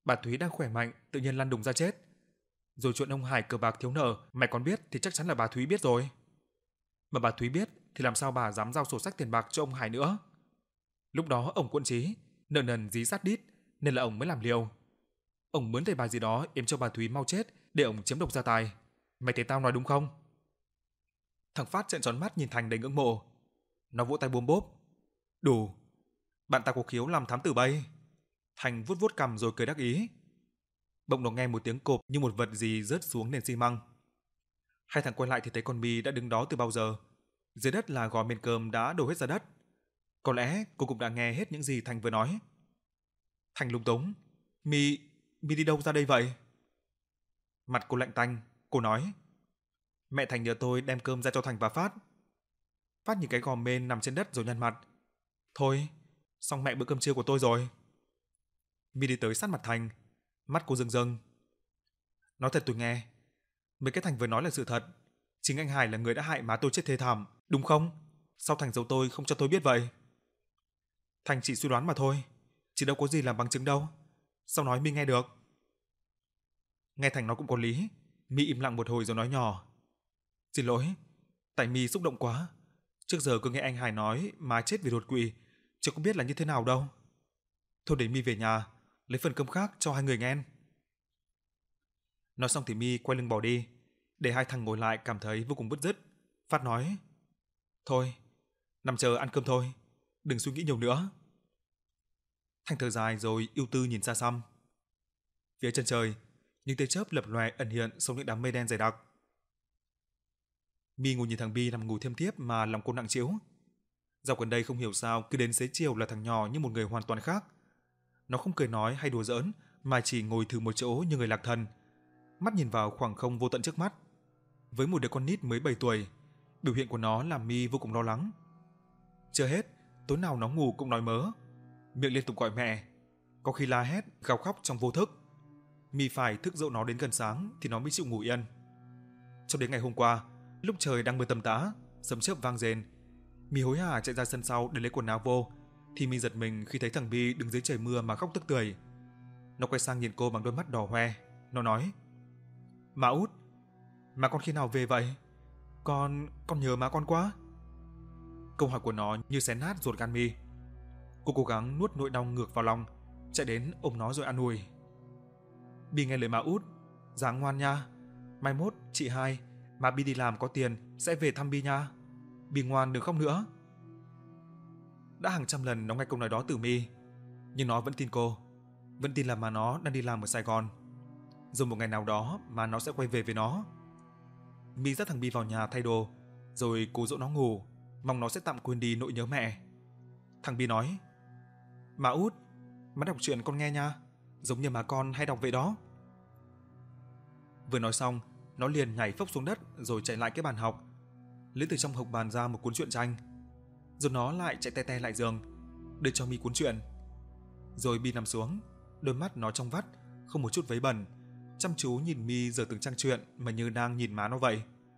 Bà Thúy đang khỏe mạnh, tự nhiên lăn đùng ra chết. Rồi chuyện ông Hải cờ bạc thiếu nợ, mày còn biết thì chắc chắn là bà Thúy biết rồi. Mà bà Thúy biết thì làm sao bà dám giao sổ sách tiền bạc cho ông Hải nữa. Lúc đó ông Quân Trí nợ nần dí sát đít nên là ông mới làm liều. Ông mướn thầy bà gì đó yếm cho bà Thúy mau chết để ông chiếm độc gia tài. Mày thấy tao nói đúng không? Thằng Phát trợn tròn mắt nhìn Thành đầy ngưỡng mộ. Nó vỗ tay bôm bốp. Đủ. Bạn ta có khiếu làm thám tử bay. Thành vuốt vuốt cằm rồi cười đắc ý. Bỗng nó nghe một tiếng cộp như một vật gì rớt xuống nền xi măng. Hai thằng quay lại thì thấy con My đã đứng đó từ bao giờ. Dưới đất là gói miên cơm đã đổ hết ra đất. Có lẽ cô cũng đã nghe hết những gì Thành vừa nói. Thành lúng túng. My đi đâu ra đây vậy? Mặt cô lạnh tanh, cô nói. Mẹ Thành nhờ tôi đem cơm ra cho Thành và Phát. Phát nhìn cái gò mên nằm trên đất rồi nhăn mặt. Thôi, xong mẹ bữa cơm trưa của tôi rồi. My đi tới sát mặt Thành, mắt cô rưng rưng. Nói thật tôi nghe, mấy cái Thành vừa nói là sự thật. Chính anh Hải là người đã hại má tôi chết thê thảm, đúng không? Sao Thành giấu tôi không cho tôi biết vậy? Thành chỉ suy đoán mà thôi, chứ đâu có gì làm bằng chứng đâu. Sao nói My nghe được? Nghe Thành nói cũng có lý, My im lặng một hồi rồi nói nhỏ. Xin lỗi, tại My xúc động quá. Trước giờ cứ nghe anh Hải nói má chết vì đột quỵ, chứ không biết là như thế nào đâu. Thôi để My về nhà, lấy phần cơm khác cho hai người nghe. Nói xong thì My quay lưng bỏ đi, để hai thằng ngồi lại cảm thấy vô cùng bứt rứt. Phát nói, thôi, nằm chờ ăn cơm thôi, đừng suy nghĩ nhiều nữa. Thành thở dài rồi ưu tư nhìn xa xăm. Phía chân trời, những tia chớp lập lòe ẩn hiện sau những đám mây đen dày đặc. My ngồi nhìn thằng Bi nằm ngủ thiêm thiếp mà lòng cô nặng trĩu. Dạo gần đây không hiểu sao cứ đến xế chiều là thằng nhỏ như một người hoàn toàn khác. Nó không cười nói hay đùa giỡn mà chỉ ngồi thừ một chỗ như người lạc thần, mắt nhìn vào khoảng không vô tận trước mắt. Với một đứa con nít mới 7 tuổi, biểu hiện của nó làm My vô cùng lo lắng. Chưa hết, tối nào nó ngủ cũng nói mớ, miệng liên tục gọi mẹ, có khi la hét, gào khóc trong vô thức. My phải thức dỗ nó đến gần sáng thì nó mới chịu ngủ yên. Cho đến ngày hôm qua, lúc trời đang mưa tầm tã, sấm chớp vang rền, My hối hả chạy ra sân sau để lấy quần áo vô, thì My giật mình khi thấy thằng Bi đứng dưới trời mưa mà khóc tức tưởi. Nó quay sang nhìn cô bằng đôi mắt đỏ hoe, nó nói: "Má út, má con khi nào về vậy? Con nhớ má con quá." Câu hỏi của nó như xé nát ruột gan My. Cô cố gắng nuốt nỗi đau ngược vào lòng, chạy đến ôm nó rồi an ủi. "Bi nghe lời má út, ráng ngoan nha. Mai mốt chị hai, má Bi đi làm có tiền sẽ về thăm Bi nha. Bi ngoan đừng khóc nữa." Đã hàng trăm lần nó nghe câu nói đó từ My, nhưng nó vẫn tin cô, vẫn tin là má nó đang đi làm ở Sài Gòn. Rồi một ngày nào đó má nó sẽ quay về với nó. My dắt thằng Bi vào nhà thay đồ, rồi cố dỗ nó ngủ, mong nó sẽ tạm quên đi nỗi nhớ mẹ. Thằng Bi nói: "Má út, má đọc truyện con nghe nha, giống như má con hay đọc vậy đó." Vừa nói xong, nó liền nhảy phốc xuống đất rồi chạy lại cái bàn học, lấy từ trong hộc bàn ra một cuốn truyện tranh. Rồi nó lại chạy te te lại giường, đưa cho My cuốn truyện. Rồi Bi nằm xuống, đôi mắt nó trong vắt, không một chút vấy bẩn, chăm chú nhìn My dở từng trang truyện mà như đang nhìn má nó vậy.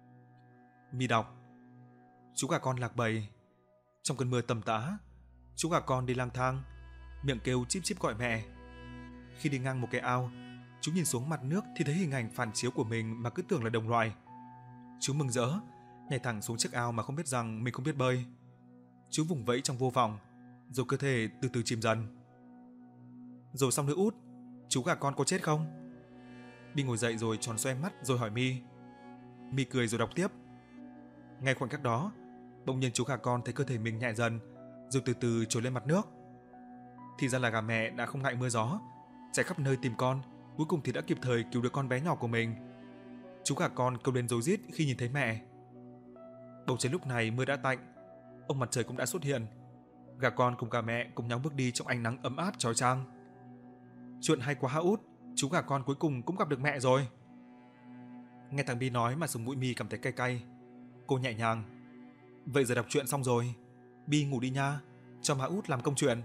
My đọc: "Chú gà con lạc bầy. Trong cơn mưa tầm tã, chú gà con đi lang thang, miệng kêu chíp chíp gọi mẹ. Khi đi ngang một cái ao, chú nhìn xuống mặt nước thì thấy hình ảnh phản chiếu của mình mà cứ tưởng là đồng loài. Chú mừng rỡ, nhảy thẳng xuống chiếc ao mà không biết rằng mình không biết bơi. Chú vùng vẫy trong vô vọng, rồi cơ thể từ từ chìm dần." "Rồi xong nữa út, chú gà con có chết không?" Bi ngồi dậy rồi tròn xoe mắt rồi hỏi My. My cười rồi đọc tiếp. Ngay khoảnh khắc đó, bỗng nhiên chú gà con thấy cơ thể mình nhẹ dần, rồi từ từ trồi lên mặt nước. Thì ra là gà mẹ đã không ngại mưa gió, chạy khắp nơi tìm con, cuối cùng thì đã kịp thời cứu được con bé nhỏ của mình. Chú gà con kêu lên rối rít khi nhìn thấy mẹ. Bầu trời lúc này mưa đã tạnh, ông mặt trời cũng đã xuất hiện. Gà con cùng gà mẹ cùng nhau bước đi trong ánh nắng ấm áp chói chang. "Chuyện hay quá ha út, chú gà con cuối cùng cũng gặp được mẹ rồi." Nghe thằng Bi nói mà sống mũi My cảm thấy cay cay. Cô nhẹ nhàng: "Vậy giờ đọc truyện xong rồi, Bi ngủ đi nha, cho má út làm công chuyện."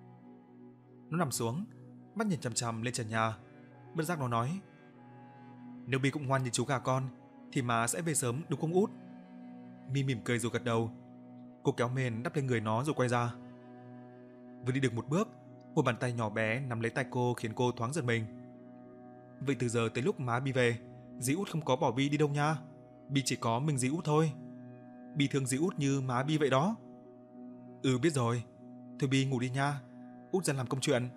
Nó nằm xuống, mắt nhìn chằm chằm lên trần nhà, bất giác nó nói: "Nếu Bi cũng ngoan như chú gà con thì má sẽ về sớm đúng không út?" My mỉm cười rồi gật đầu. Cô kéo mền đắp lên người nó rồi quay ra. Vừa đi được một bước, Một bàn tay nhỏ bé nắm lấy tay cô khiến cô thoáng giật mình. Vậy từ giờ tới lúc má Bi về, dì út không có bỏ Bi đi đâu nha. Bi chỉ có mình dì út thôi. Bi thương dì út như má Bi vậy đó. Ừ biết rồi. Thôi Bi ngủ đi nha. Út ra làm công chuyện.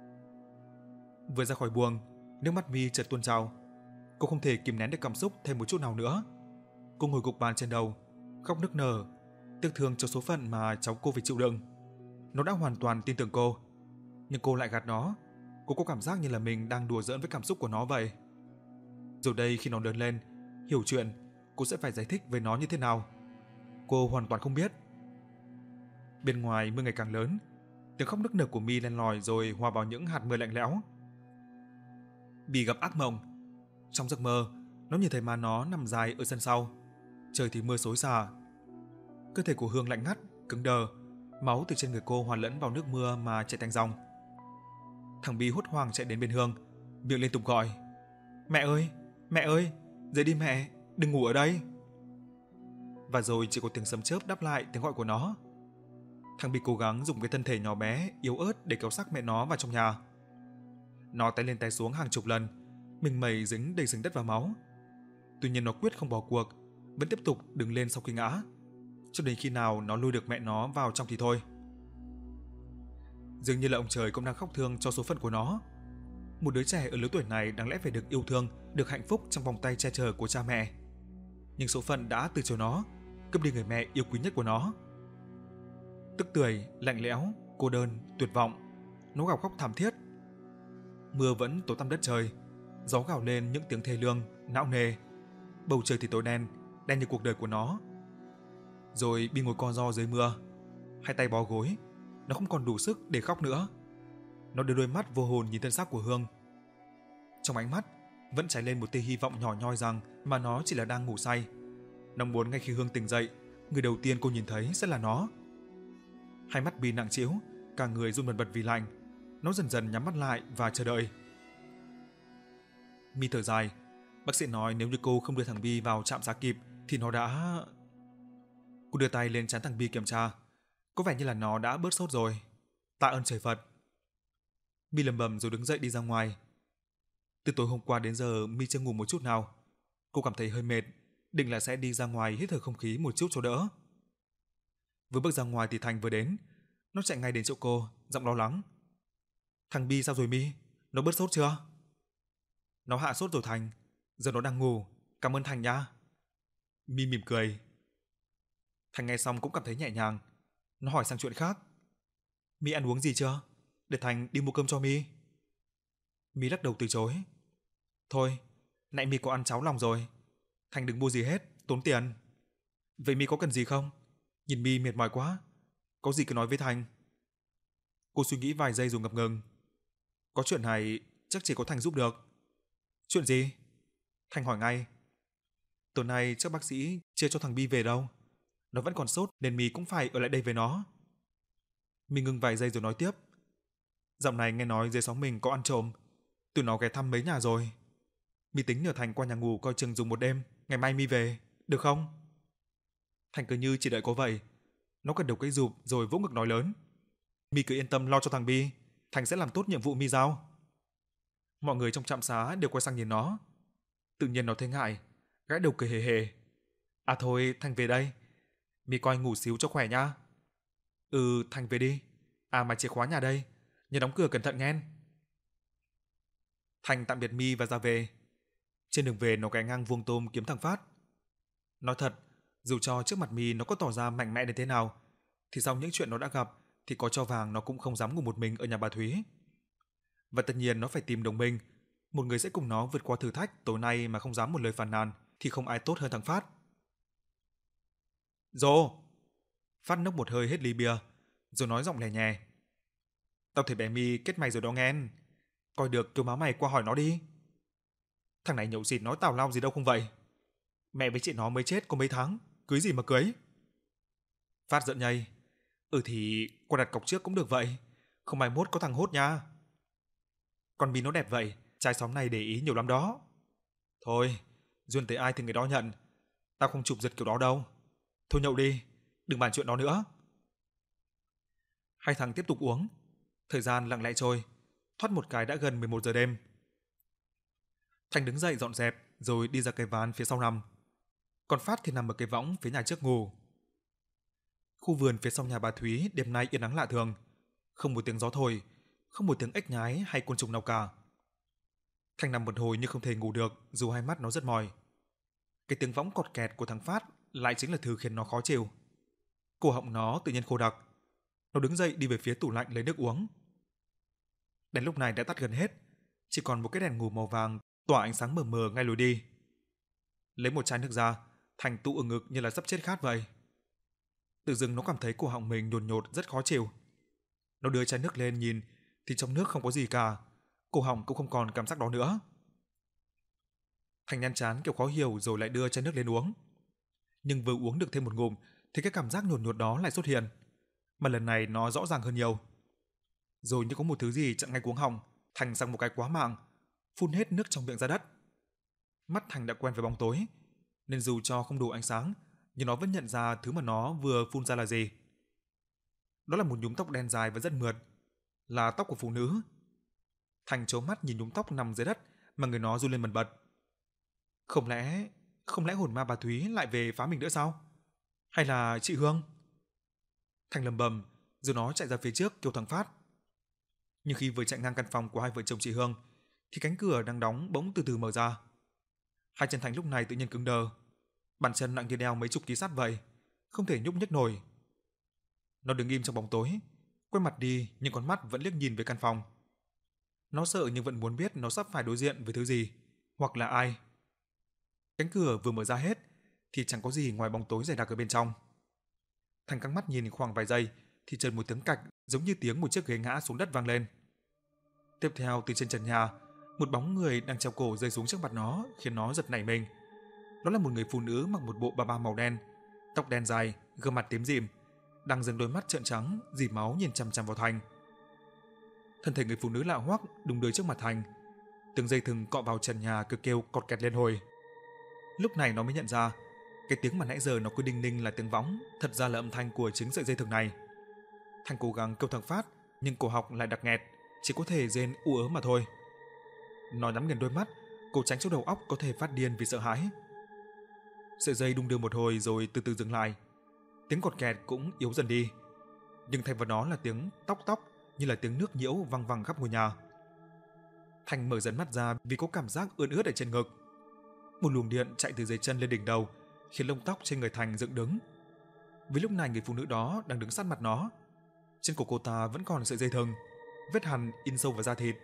Vừa ra khỏi buồng, nước mắt Mi chợt tuôn trào. Cô không thể kìm nén được cảm xúc thêm một chút nào nữa. Cô ngồi gục bàn trên đầu, khóc nức nở, tiếc thương cho số phận mà cháu cô phải chịu đựng. Nó đã hoàn toàn tin tưởng cô, nhưng cô lại gạt nó. Cô có cảm giác như là mình đang đùa giỡn với cảm xúc của nó vậy. Rồi đây khi nó lớn lên, hiểu chuyện, cô sẽ phải giải thích với nó như thế nào? Cô hoàn toàn không biết. Bên ngoài mưa ngày càng lớn, tiếng khóc nức nở của Mi len lỏi rồi hòa vào những hạt mưa lạnh lẽo. Bi gặp ác mộng. Trong giấc mơ, nó nhìn thấy má nó nằm dài ở sân sau. Trời thì mưa xối xả. Cơ thể của Hương lạnh ngắt, cứng đờ, máu từ trên người cô hòa lẫn vào nước mưa mà chảy thành dòng. Thằng Bi hốt hoảng chạy đến bên Hương, miệng liên tục gọi: mẹ ơi, dậy đi mẹ, đừng ngủ ở đây." Và rồi chỉ có tiếng sấm chớp đáp lại tiếng gọi của nó. Thằng Bi cố gắng dùng cái thân thể nhỏ bé yếu ớt để kéo xác mẹ nó vào trong nhà. Nó té lên té xuống hàng chục lần, mình mẩy dính đầy sình đất và máu. Tuy nhiên nó quyết không bỏ cuộc, vẫn tiếp tục đứng lên sau khi ngã, cho đến khi nào nó lôi được mẹ nó vào trong thì thôi. Dường như là ông trời cũng đang khóc thương cho số phận của nó. Một đứa trẻ ở lứa tuổi này đáng lẽ phải được yêu thương, được hạnh phúc trong vòng tay che chở của cha mẹ. Nhưng số phận đã từ chối nó, cướp đi người mẹ yêu quý nhất của nó. Tức tưởi, lạnh lẽo, cô đơn, tuyệt vọng, nó gào khóc thảm thiết. Mưa vẫn tối tăm đất trời, gió gào lên những tiếng thê lương, não nề. Bầu trời thì tối đen, đen như cuộc đời của nó. Rồi Bi ngồi co ro dưới mưa, hai tay bó gối, nó không còn đủ sức để khóc nữa. Nó đưa đôi mắt vô hồn nhìn thân xác của Hương. Trong ánh mắt vẫn cháy lên một tia hy vọng nhỏ nhoi rằng mà nó chỉ là đang ngủ say. Nó muốn ngay khi Hương tỉnh dậy, người đầu tiên cô nhìn thấy sẽ là nó. Hai mắt Bi nặng trĩu, cả người run bần bật vì lạnh. Nó dần dần nhắm mắt lại và chờ đợi. Mi thở dài. Bác sĩ nói nếu như cô không đưa thằng Bi vào trạm xá kịp thì nó đã... Cô đưa tay lên trán thằng Bi kiểm tra. Có vẻ như là nó đã bớt sốt rồi. Tạ ơn trời Phật. Mi lẩm bẩm rồi đứng dậy đi ra ngoài. Từ tối hôm qua đến giờ Mi chưa ngủ một chút nào. Cô cảm thấy hơi mệt, định là sẽ đi ra ngoài hít thở không khí một chút cho đỡ. Vừa bước ra ngoài thì Thành vừa đến. Nó chạy ngay đến chỗ cô, giọng lo lắng: "Thằng Bi sao rồi Mi? Nó bớt sốt chưa?" "Nó hạ sốt rồi Thành, giờ nó đang ngủ, cảm ơn Thành nha." Mi mỉm cười. Thành nghe xong cũng cảm thấy nhẹ nhàng. Nó hỏi sang chuyện khác: "Mi ăn uống gì chưa? Để Thành đi mua cơm cho Mi." Mi lắc đầu từ chối. "Thôi, nãy Mi có ăn cháo lòng rồi. Thành đừng mua gì hết, tốn tiền." "Vậy Mi có cần gì không? Nhìn Mi mệt mỏi quá. Có gì cứ nói với Thành." Cô suy nghĩ vài giây rồi ngập ngừng. Có chuyện này chắc chỉ có Thành giúp được. "Chuyện gì?" Thành hỏi ngay. "Tối nay chắc bác sĩ chưa cho thằng Bi về đâu. Nó vẫn còn sốt nên Mi cũng phải ở lại đây với nó." Mi ngừng vài giây rồi nói tiếp. "Dạo này nghe nói dưới xóm mình có ăn trộm. Tụi nó ghé thăm mấy nhà rồi. Mi tính nhờ Thành qua nhà ngủ coi chừng dùng một đêm, ngày mai Mi về, được không?" Thành cứ như chỉ đợi có vậy. Nó gật đầu cái rụp rồi vỗ ngực nói lớn: "Mi cứ yên tâm lo cho thằng Bi, Thành sẽ làm tốt nhiệm vụ Mi giao." Mọi người trong trạm xá đều quay sang nhìn nó. Tự nhiên nó thấy ngại, gãi đầu cười hề hề. "À thôi, Thành về đây. Mi coi ngủ xíu cho khỏe nha." "Ừ, Thành về đi. À mà chìa khóa nhà đây, nhớ đóng cửa cẩn thận nghe." Thành tạm biệt Mi và ra về. Trên đường về nó ghé ngang vuông tôm kiếm thằng Phát. Nói thật, dù cho trước mặt Mi nó có tỏ ra mạnh mẽ đến thế nào, thì sau những chuyện nó đã gặp thì có cho vàng nó cũng không dám ngủ một mình ở nhà bà Thúy. Và tất nhiên nó phải tìm đồng minh, một người sẽ cùng nó vượt qua thử thách tối nay mà không dám một lời phàn nàn thì không ai tốt hơn thằng Phát. "Dô!" Phát nốc một hơi hết ly bia, rồi nói giọng lè nhè: "Tao thấy bé Mi kết mày rồi đó nghe. Coi được kêu má mày qua hỏi nó đi." Thằng này nhậu xịt nói tào lao gì đâu không vậy. Mẹ với chị nó mới chết có mấy tháng, cưới gì mà cưới. Phát giận nhây: "Ừ thì qua đặt cọc trước cũng được vậy, không mai mốt có thằng hốt nha." "Con Mi nó đẹp vậy, trai xóm này để ý nhiều lắm đó." "Thôi, duyên tới ai thì người đó nhận, tao không chụp giật kiểu đó đâu. Thôi nhậu đi, đừng bàn chuyện đó nữa." Hai thằng tiếp tục uống. Thời gian lặng lẽ trôi, thoát một cái đã gần 11 giờ đêm. Thành đứng dậy dọn dẹp rồi đi ra cái ván phía sau nằm. Còn Phát thì nằm ở cái võng phía nhà trước ngủ. Khu vườn phía sau nhà bà Thúy đêm nay yên ắng lạ thường, không một tiếng gió thổi, không một tiếng ếch nhái hay côn trùng nào cả. Thành nằm một hồi nhưng không thể ngủ được, dù hai mắt nó rất mỏi. Cái tiếng võng cọt kẹt của thằng Phát lại chính là thứ khiến nó khó chịu. Cổ họng nó tự nhiên khô đặc. Nó đứng dậy đi về phía tủ lạnh lấy nước uống. Đèn lúc này đã tắt gần hết, chỉ còn một cái đèn ngủ màu vàng tỏa ánh sáng mờ mờ ngay lối đi. Lấy một chai nước ra, Thành tụ ở ngực như là sắp chết khát vậy. Tự dưng nó cảm thấy cổ họng mình nhột nhột rất khó chịu. Nó đưa chai nước lên nhìn thì trong nước không có gì cả, cổ họng cũng không còn cảm giác đó nữa. Thành nhăn chán kiểu khó hiểu rồi lại đưa chai nước lên uống. Nhưng vừa uống được thêm một ngụm thì cái cảm giác nhột nhột đó lại xuất hiện, mà lần này nó rõ ràng hơn nhiều. Rồi như có một thứ gì chặn ngay cuống họng, Thành sang một cái quá mạng, phun hết nước trong miệng ra đất. Mắt Thành đã quen với bóng tối, nên dù cho không đủ ánh sáng, nhưng nó vẫn nhận ra thứ mà nó vừa phun ra là gì. Đó là một nhúm tóc đen dài và rất mượt, là tóc của phụ nữ. Thành trố mắt nhìn nhúm tóc nằm dưới đất mà người nó run lên bần bật. Không lẽ hồn ma bà Thúy lại về phá mình nữa sao? Hay là chị Hương? Thành lầm bầm, rồi nó chạy ra phía trước kêu thằng Phát. Nhưng khi vừa chạy ngang căn phòng của hai vợ chồng chị Hương, thì cánh cửa đang đóng bỗng từ từ mở ra. Hai chân Thành lúc này tự nhiên cứng đờ, bàn chân nặng như đeo mấy chục ký sắt vậy, không thể nhúc nhích nổi. Nó đứng im trong bóng tối, quay mặt đi nhưng con mắt vẫn liếc nhìn về căn phòng. Nó sợ nhưng vẫn muốn biết nó sắp phải đối diện với thứ gì, hoặc là ai. Cánh cửa vừa mở ra hết thì chẳng có gì ngoài bóng tối dày đặc ở bên trong. Thành căng mắt nhìn khoảng vài giây thì chợt một tiếng cạch giống như tiếng một chiếc ghế ngã xuống đất vang lên. Tiếp theo từ trên trần nhà, một bóng người đang treo cổ rơi xuống trước mặt nó khiến nó giật nảy mình. Đó là một người phụ nữ mặc một bộ ba ba màu đen, tóc đen dài, gương mặt tím rìm, đang dâng đôi mắt trợn trắng, dì máu nhìn chằm chằm vào Thành. Thân thể người phụ nữ lạ hoắc đung đưa trước mặt Thành, từng dây thừng cọ vào trần nhà cứ kêu cọt kẹt lên hồi. Lúc này nó mới nhận ra, cái tiếng mà nãy giờ nó cứ đinh ninh là tiếng võng, thật ra là âm thanh của chính sợi dây thừng này. Thành cố gắng kêu thằng Phát, nhưng cổ họng lại đặc nghẹt, chỉ có thể rên u ớ mà thôi. Nó nhắm nghiền đôi mắt, cố tránh cho đầu óc có thể phát điên vì sợ hãi. Sợi dây đung đưa một hồi rồi từ từ dừng lại. Tiếng cọt kẹt cũng yếu dần đi, nhưng thay vào đó là tiếng tóc tóc, như là tiếng nước nhiễu văng vẳng khắp ngôi nhà. Thành mở dần mắt ra vì có cảm giác ươn ướt ở trên ngực. Một luồng điện chạy từ dưới chân lên đỉnh đầu, khiến lông tóc trên người Thành dựng đứng. Vì lúc này người phụ nữ đó đang đứng sát mặt nó. Trên cổ cô ta vẫn còn sợi dây thừng, vết hằn in sâu vào da thịt.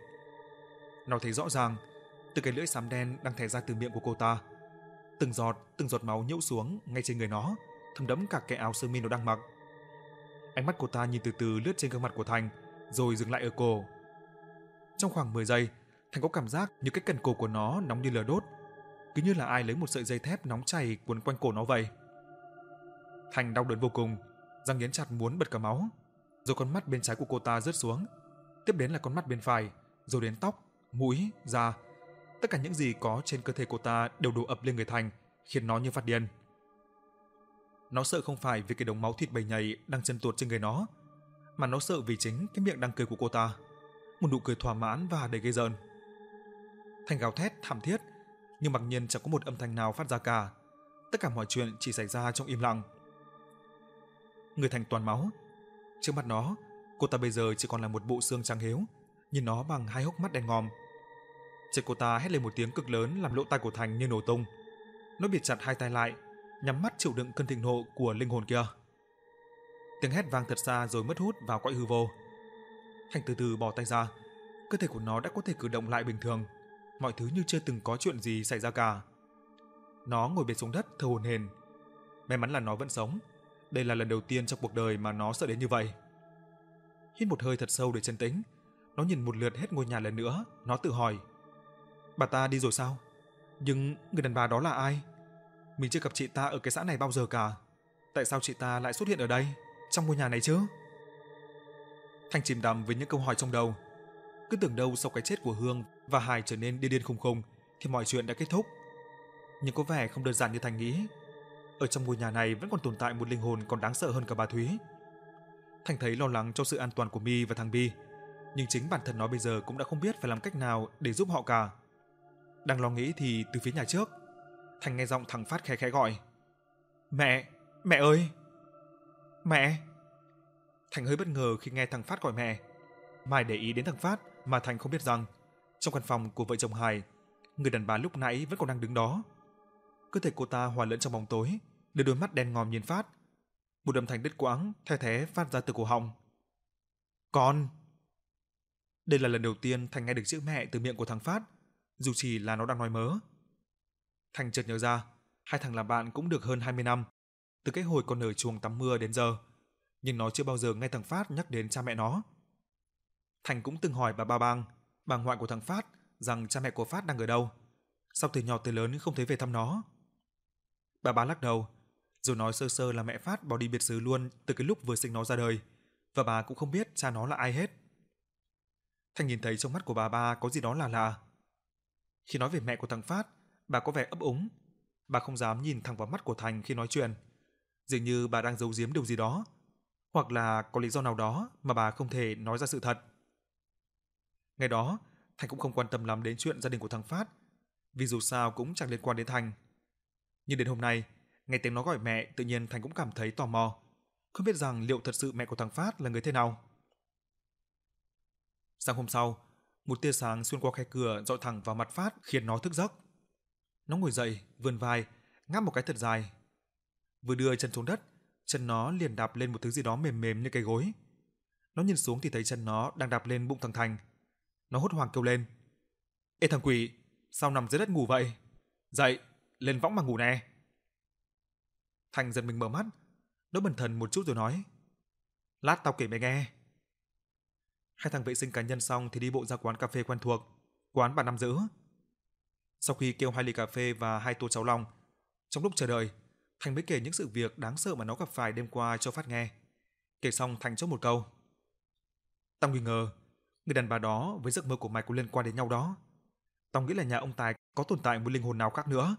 Nó thấy rõ ràng, từ cái lưỡi xám đen đang thè ra từ miệng của cô ta, từng giọt máu nhễu xuống ngay trên người nó, thấm đẫm cả cái áo sơ mi nó đang mặc. Ánh mắt cô ta nhìn từ từ lướt trên gương mặt của Thành, rồi dừng lại ở cổ. Trong khoảng 10 giây, Thành có cảm giác như cái cần cổ của nó nóng như lửa đốt, cứ như là ai lấy một sợi dây thép nóng chảy quấn quanh cổ nó vậy. Thành đau đớn vô cùng, răng nghiến chặt muốn bật cả máu. Rồi con mắt bên trái của cô ta rớt xuống, tiếp đến là con mắt bên phải, rồi đến tóc, mũi, da. Tất cả những gì có trên cơ thể cô ta đều đổ ập lên người Thành, khiến nó như phát điên. Nó sợ không phải vì cái đống máu thịt bầy nhầy đang chân tuột trên người nó, mà nó sợ vì chính cái miệng đang cười của cô ta, một nụ cười thỏa mãn và đầy ghê rợn. Thành gào thét thảm thiết, nhưng mặc nhiên chẳng có một âm thanh nào phát ra cả. Tất cả mọi chuyện chỉ xảy ra trong im lặng. Người Thành toàn máu. Trước mặt nó, cô ta bây giờ chỉ còn là một bộ xương trắng héo, nhìn nó bằng hai hốc mắt đen ngòm. Trên cô ta hét lên một tiếng cực lớn làm lỗ tai của Thành như nổ tung. Nó bịt chặt hai tay lại, nhắm mắt chịu đựng cơn thịnh nộ của linh hồn kia. Tiếng hét vang thật xa rồi mất hút vào cõi hư vô. Thành từ từ bỏ tay ra, cơ thể của nó đã có thể cử động lại bình thường, mọi thứ như chưa từng có chuyện gì xảy ra cả. Nó ngồi bệt xuống đất thở hổn hển. May mắn là nó vẫn sống. Đây là lần đầu tiên trong cuộc đời mà nó sợ đến như vậy. Hít một hơi thật sâu để trấn tĩnh, nó nhìn một lượt hết ngôi nhà lần nữa, nó tự hỏi: bà ta đi rồi sao? Nhưng người đàn bà đó là ai? Mình chưa gặp chị ta ở cái xã này bao giờ cả. Tại sao chị ta lại xuất hiện ở đây, trong ngôi nhà này chứ? Thành chìm đắm với những câu hỏi trong đầu. Cứ tưởng đâu sau cái chết của Hương và Hải trở nên điên điên khùng khùng thì mọi chuyện đã kết thúc. Nhưng có vẻ không đơn giản như Thành nghĩ. Ở trong ngôi nhà này vẫn còn tồn tại một linh hồn còn đáng sợ hơn cả bà Thúy. Thành thấy lo lắng cho sự an toàn của My và thằng Bi, nhưng chính bản thân nó bây giờ cũng đã không biết phải làm cách nào để giúp họ cả. Đang lo nghĩ thì từ phía nhà trước, Thành nghe giọng thằng Phát khẽ khẽ gọi. Mẹ, mẹ ơi! Mẹ! Thành hơi bất ngờ khi nghe thằng Phát gọi mẹ. Mai để ý đến thằng Phát mà Thành không biết rằng trong căn phòng của vợ chồng Hải, người đàn bà lúc nãy vẫn còn đang đứng đó. Cơ thể cô ta hòa lẫn trong bóng tối, đưa đôi mắt đen ngòm nhìn Phát. Một âm thanh đứt quãng, the thé phát ra từ cổ họng. Con! Đây là lần đầu tiên Thành nghe được chữ mẹ từ miệng của thằng Phát, dù chỉ là nó đang nói mớ. Thành chợt nhớ ra, hai thằng làm bạn cũng được hơn 20 năm, từ cái hồi còn ở chuồng tắm mưa đến giờ, nhưng nó chưa bao giờ nghe thằng Phát nhắc đến cha mẹ nó. Thành cũng từng hỏi bà Bang, bà ngoại của thằng Phát, rằng cha mẹ của Phát đang ở đâu, sao từ nhỏ tới lớn không thấy về thăm nó. Bà lắc đầu, rồi nói sơ sơ là mẹ Phát bỏ đi biệt xứ luôn từ cái lúc vừa sinh nó ra đời, và bà cũng không biết cha nó là ai hết. Thành nhìn thấy trong mắt của bà có gì đó là lạ. Khi nói về mẹ của thằng Phát, bà có vẻ ấp úng. Bà không dám nhìn thẳng vào mắt của Thành khi nói chuyện. Dường như bà đang giấu giếm điều gì đó, hoặc là có lý do nào đó mà bà không thể nói ra sự thật. Ngày đó, Thành cũng không quan tâm lắm đến chuyện gia đình của thằng Phát, vì dù sao cũng chẳng liên quan đến Thành. Nhưng đến hôm nay, nghe tiếng nó gọi mẹ, tự nhiên Thành cũng cảm thấy tò mò, không biết rằng liệu thật sự mẹ của thằng Phát là người thế nào. Sáng hôm sau, một tia sáng xuyên qua khe cửa dọi thẳng vào mặt Phát khiến nó thức giấc. Nó ngồi dậy, vươn vai, ngáp một cái thật dài. Vừa đưa chân xuống đất, chân nó liền đạp lên một thứ gì đó mềm mềm như cái gối. Nó nhìn xuống thì thấy chân nó đang đạp lên bụng thằng Thành. Nó hốt hoảng kêu lên. Ê thằng quỷ, sao nằm dưới đất ngủ vậy? Dậy, lên võng mà ngủ nè. Thành giật mình mở mắt, nó bần thần một chút rồi nói. Lát tao kể mày nghe. Hai thằng vệ sinh cá nhân xong thì đi bộ ra quán cà phê quen thuộc, quán bà Năm Dữ. Sau khi kêu 2 ly cà phê và 2 tô cháo lòng, trong lúc chờ đợi, Thành mới kể những sự việc đáng sợ mà nó gặp phải đêm qua cho Phát nghe. Kể xong Thành chốt một câu. Tao nghi ngờ, người đàn bà đó với giấc mơ của mày có liên quan đến nhau đó. Tao nghĩ là nhà ông Tài có tồn tại một linh hồn nào khác nữa.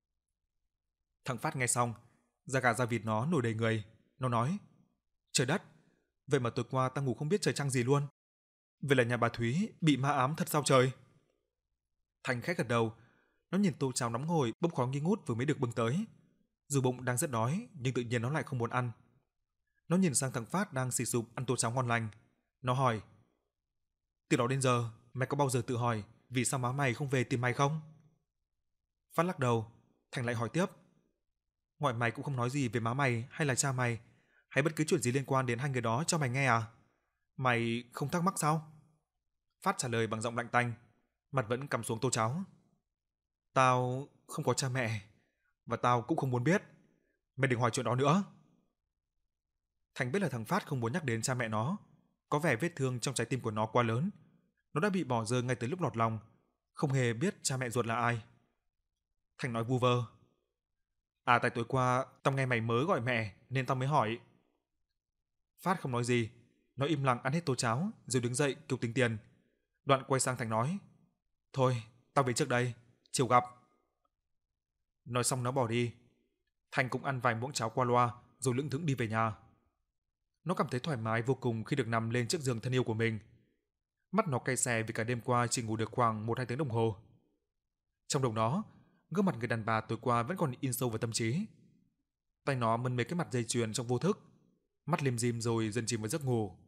Thằng Phát nghe xong, da gà da vịt nó nổi đầy người. Nó nói, trời đất, vậy mà tối qua tao ngủ không biết trời trăng gì luôn. Vậy là nhà bà Thúy bị ma ám thật sao trời? Thành khẽ gật đầu, nó nhìn tô cháo nóng hổi bốc khói nghi ngút vừa mới được bưng tới. Dù bụng đang rất đói, nhưng tự nhiên nó lại không muốn ăn. Nó nhìn sang thằng Phát đang xì xụp ăn tô cháo ngon lành. Nó hỏi, từ đó đến giờ, mày có bao giờ tự hỏi vì sao má mày không về tìm mày không? Phát lắc đầu, Thành lại hỏi tiếp, ngoại mày cũng không nói gì về má mày hay là cha mày, hay bất cứ chuyện gì liên quan đến hai người đó cho mày nghe à? Mày không thắc mắc sao? Phát trả lời bằng giọng lạnh tanh, mặt vẫn cắm xuống tô cháo. Tao không có cha mẹ, và tao cũng không muốn biết. Mày đừng hỏi chuyện đó nữa. Thành biết là thằng Phát không muốn nhắc đến cha mẹ nó. Có vẻ vết thương trong trái tim của nó quá lớn. Nó đã bị bỏ rơi ngay từ lúc lọt lòng, không hề biết cha mẹ ruột là ai. Thành nói vu vơ. À tại tối qua tao nghe mày mới gọi mẹ nên tao mới hỏi. Phát không nói gì. Nó im lặng ăn hết tô cháo rồi đứng dậy kêu tính tiền. Đoạn quay sang Thành nói. Thôi, tao về trước đây, chiều gặp. Nói xong nó bỏ đi. Thành cũng ăn vài muỗng cháo qua loa rồi lững thững đi về nhà. Nó cảm thấy thoải mái vô cùng khi được nằm lên chiếc giường thân yêu của mình. Mắt nó cay xè vì cả đêm qua chỉ ngủ được khoảng 1-2 tiếng đồng hồ. Trong đầu nó, gương mặt người đàn bà tối qua vẫn còn in sâu vào tâm trí. Tay nó mân mê cái mặt dây chuyền trong vô thức, mắt lim dim rồi dần chìm vào giấc ngủ.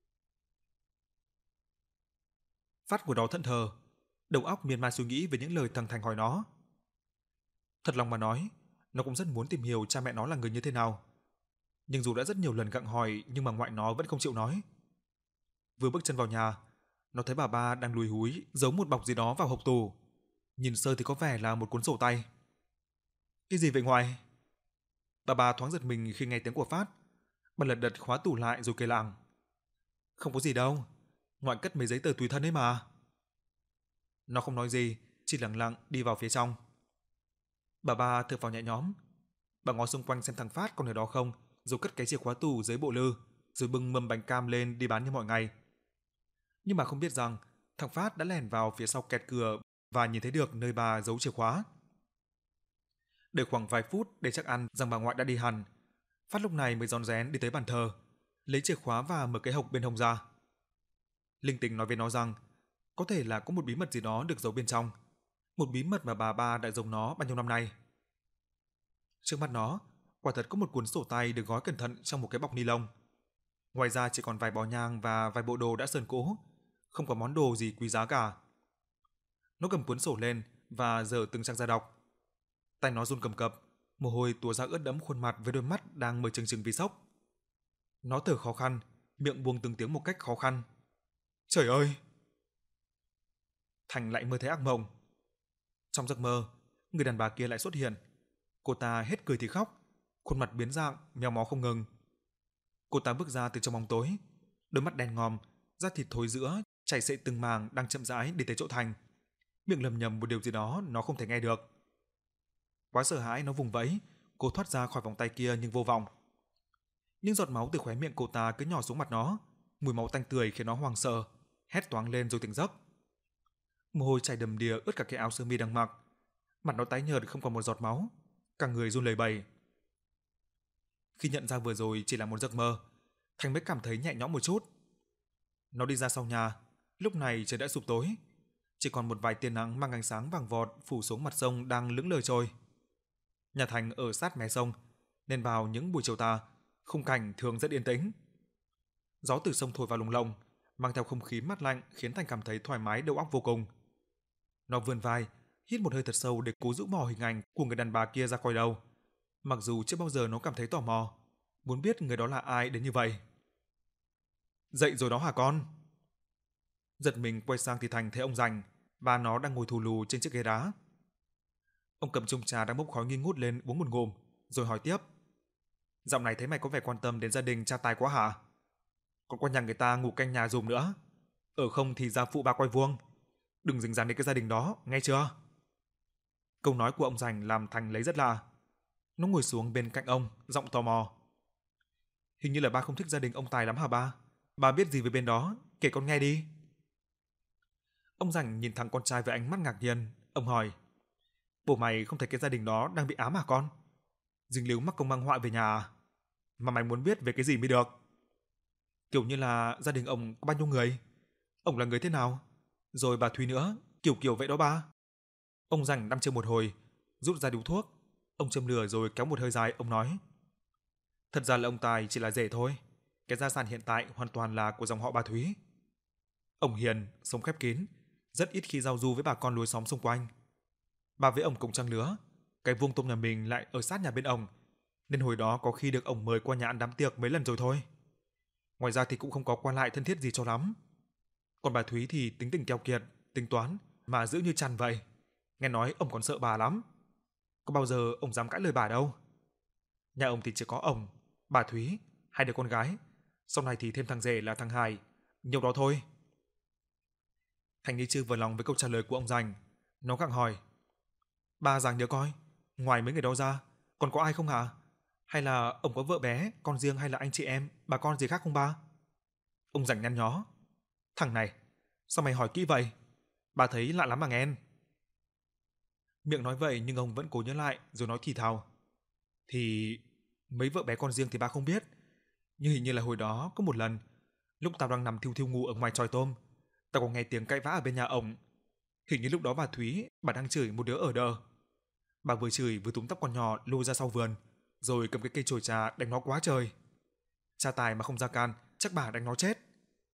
Phát ngồi đó thẫn thờ, đầu óc miên man suy nghĩ về những lời thằng Thành hỏi nó. Thật lòng mà nói, nó cũng rất muốn tìm hiểu cha mẹ nó là người như thế nào. Nhưng dù đã rất nhiều lần gặng hỏi nhưng mà ngoại nó vẫn không chịu nói. Vừa bước chân vào nhà, nó thấy bà ba đang lùi húi giấu một bọc gì đó vào hộc tủ. Nhìn sơ thì có vẻ là một cuốn sổ tay. Cái gì vậy ngoại? Bà ba thoáng giật mình khi nghe tiếng của Phát. Bà lật đật khóa tủ lại rồi kể lảng. Không có gì đâu, ngoại cất mấy giấy tờ tùy thân ấy mà. Nó không nói gì, chỉ lặng lặng đi vào phía trong. Bà ba thở phào nhẹ nhõm. Bà ngó xung quanh xem thằng Phát còn ở đó không, rồi cất cái chìa khóa tủ dưới bộ lư, rồi bưng mâm bánh cam lên đi bán như mọi ngày. Nhưng mà không biết rằng thằng Phát đã lẻn vào phía sau kẹt cửa và nhìn thấy được nơi bà giấu chìa khóa. Đợi khoảng vài phút để chắc ăn rằng bà ngoại đã đi hẳn, Phát lúc này mới rón rén đi tới bàn thờ, lấy chìa khóa và mở cái hộc bên hông ra. Linh tính nói với nó rằng có thể là có một bí mật gì đó được giấu bên trong, một bí mật mà bà ba đã giấu nó bao nhiêu năm nay. Trước mắt nó, quả thật có một cuốn sổ tay được gói cẩn thận trong một cái bọc ni lông. Ngoài ra chỉ còn vài bó nhang và vài bộ đồ đã sơn cũ, không có món đồ gì quý giá cả. Nó cầm cuốn sổ lên và dở từng trang ra đọc. Tay nó run cầm cập, mồ hôi túa ra ướt đẫm khuôn mặt với đôi mắt đang mở trừng trừng vì sốc. Nó thở khó khăn, miệng buông từng tiếng một cách khó khăn. Trời ơi! Thành lại mơ thấy ác mộng. Trong giấc mơ, người đàn bà kia lại xuất hiện. Cô ta hết cười thì khóc, khuôn mặt biến dạng, méo mó không ngừng. Cô ta bước ra từ trong bóng tối, đôi mắt đen ngòm, da thịt thối rữa, chảy xệ từng màng đang chậm rãi đi tới chỗ Thành. Miệng lầm nhầm một điều gì đó nó không thể nghe được. Quá sợ hãi nó vùng vẫy, cố thoát ra khỏi vòng tay kia nhưng vô vọng. Những giọt máu từ khóe miệng cô ta cứ nhỏ xuống mặt nó, mùi máu tanh tưởi khiến nó hoảng sợ, hét toáng lên rồi tỉnh giấc. Mồ hôi chảy đầm đìa ướt cả cái áo sơ mi đang mặc, mặt nó tái nhợt không còn một giọt máu, cả người run lẩy bẩy. Khi nhận ra vừa rồi chỉ là một giấc mơ, Thành mới cảm thấy nhẹ nhõm một chút. Nó đi ra sau nhà, lúc này trời đã sụp tối, chỉ còn một vài tia nắng mang ánh sáng vàng vọt phủ xuống mặt sông đang lững lờ trôi. Nhà Thành ở sát mé sông, nên vào những buổi chiều tà, khung cảnh thường rất yên tĩnh. Gió từ sông thổi vào lồng lộng, mang theo không khí mát lạnh khiến Thành cảm thấy thoải mái đầu óc vô cùng. Nó vươn vai, hít một hơi thật sâu để cố rũ bỏ hình ảnh của người đàn bà kia ra khỏi đầu. Mặc dù chưa bao giờ nó cảm thấy tò mò, muốn biết người đó là ai đến như vậy. Dậy rồi đó hả con? Giật mình quay sang thì Thành thấy ông Dành và nó đang ngồi thù lù trên chiếc ghế đá. Ông cầm chung trà đang bốc khói nghi ngút lên uống một ngụm, rồi hỏi tiếp. Dạo này thấy mày có vẻ quan tâm đến gia đình cha tài quá hả? Còn qua nhà người ta ngủ canh nhà giùm nữa. Ở không thì ra phụ ba quay vuông. Đừng dính dáng đến cái gia đình đó, nghe chưa? Câu nói của ông Dành làm Thành lấy rất lạ. Nó ngồi xuống bên cạnh ông, giọng tò mò. Hình như là ba không thích gia đình ông Tài lắm hả ba? Ba biết gì về bên đó, kể con nghe đi. Ông Dành nhìn thằng con trai với ánh mắt ngạc nhiên, ông hỏi. Bộ mày không thấy cái gia đình đó đang bị ám hả con? Dính líu mắc công mang họa về nhà à? Mà mày muốn biết về cái gì mới được? Kiểu như là gia đình ông có bao nhiêu người? Ông là người thế nào? Rồi bà Thúy nữa, kiểu kiểu vậy đó ba. Ông Dành đăm chiêu một hồi, rút ra điếu thuốc. Ông châm lửa rồi kéo một hơi dài, ông nói. Thật ra là ông Tài chỉ là rể thôi. Cái gia sản hiện tại hoàn toàn là của dòng họ bà Thúy. Ông hiền, sống khép kín, rất ít khi giao du với bà con lối xóm xung quanh. Bà với ông cùng trang lứa, cái vuông tôm nhà mình lại ở sát nhà bên ông, nên hồi đó có khi được ông mời qua nhà ăn đám tiệc mấy lần rồi thôi. Ngoài ra thì cũng không có quan lại thân thiết gì cho lắm. Còn bà Thúy thì tính tình keo kiệt, tính toán mà giữ như chằn vậy. Nghe nói ông còn sợ bà lắm. Có bao giờ ông dám cãi lời bà đâu. Nhà ông thì chỉ có ông, bà Thúy, hai đứa con gái. Sau này thì thêm thằng rể là thằng Hải, nhiều đó thôi. Thành Nghi chưa vừa lòng với câu trả lời của ông Dành. Nó gặng hỏi. Ba Dành nhớ coi, ngoài mấy người đó ra, còn có ai không hả? Hay là ông có vợ bé, con riêng hay là anh chị em, bà con gì khác không ba? Ông Dành nhăn nhó. Thằng này, sao mày hỏi kỹ vậy? Bà thấy lạ lắm mà nghe. Miệng nói vậy nhưng ông vẫn cố nhớ lại rồi nói thì thào. Thì mấy vợ bé con riêng thì ba không biết. Nhưng hình như là hồi đó có một lần, lúc tao đang nằm thiêu thiêu ngủ ở ngoài chòi tôm, tao có nghe tiếng cãi vã ở bên nhà ổng. Hình như lúc đó bà Thúy, bà đang chửi một đứa ở đờ. Bà vừa chửi vừa túm tóc con nhỏ lôi ra sau vườn, rồi cầm cái cây chổi trà đánh nó quá trời. Cha Tài mà không ra can, chắc bà đánh nó chết.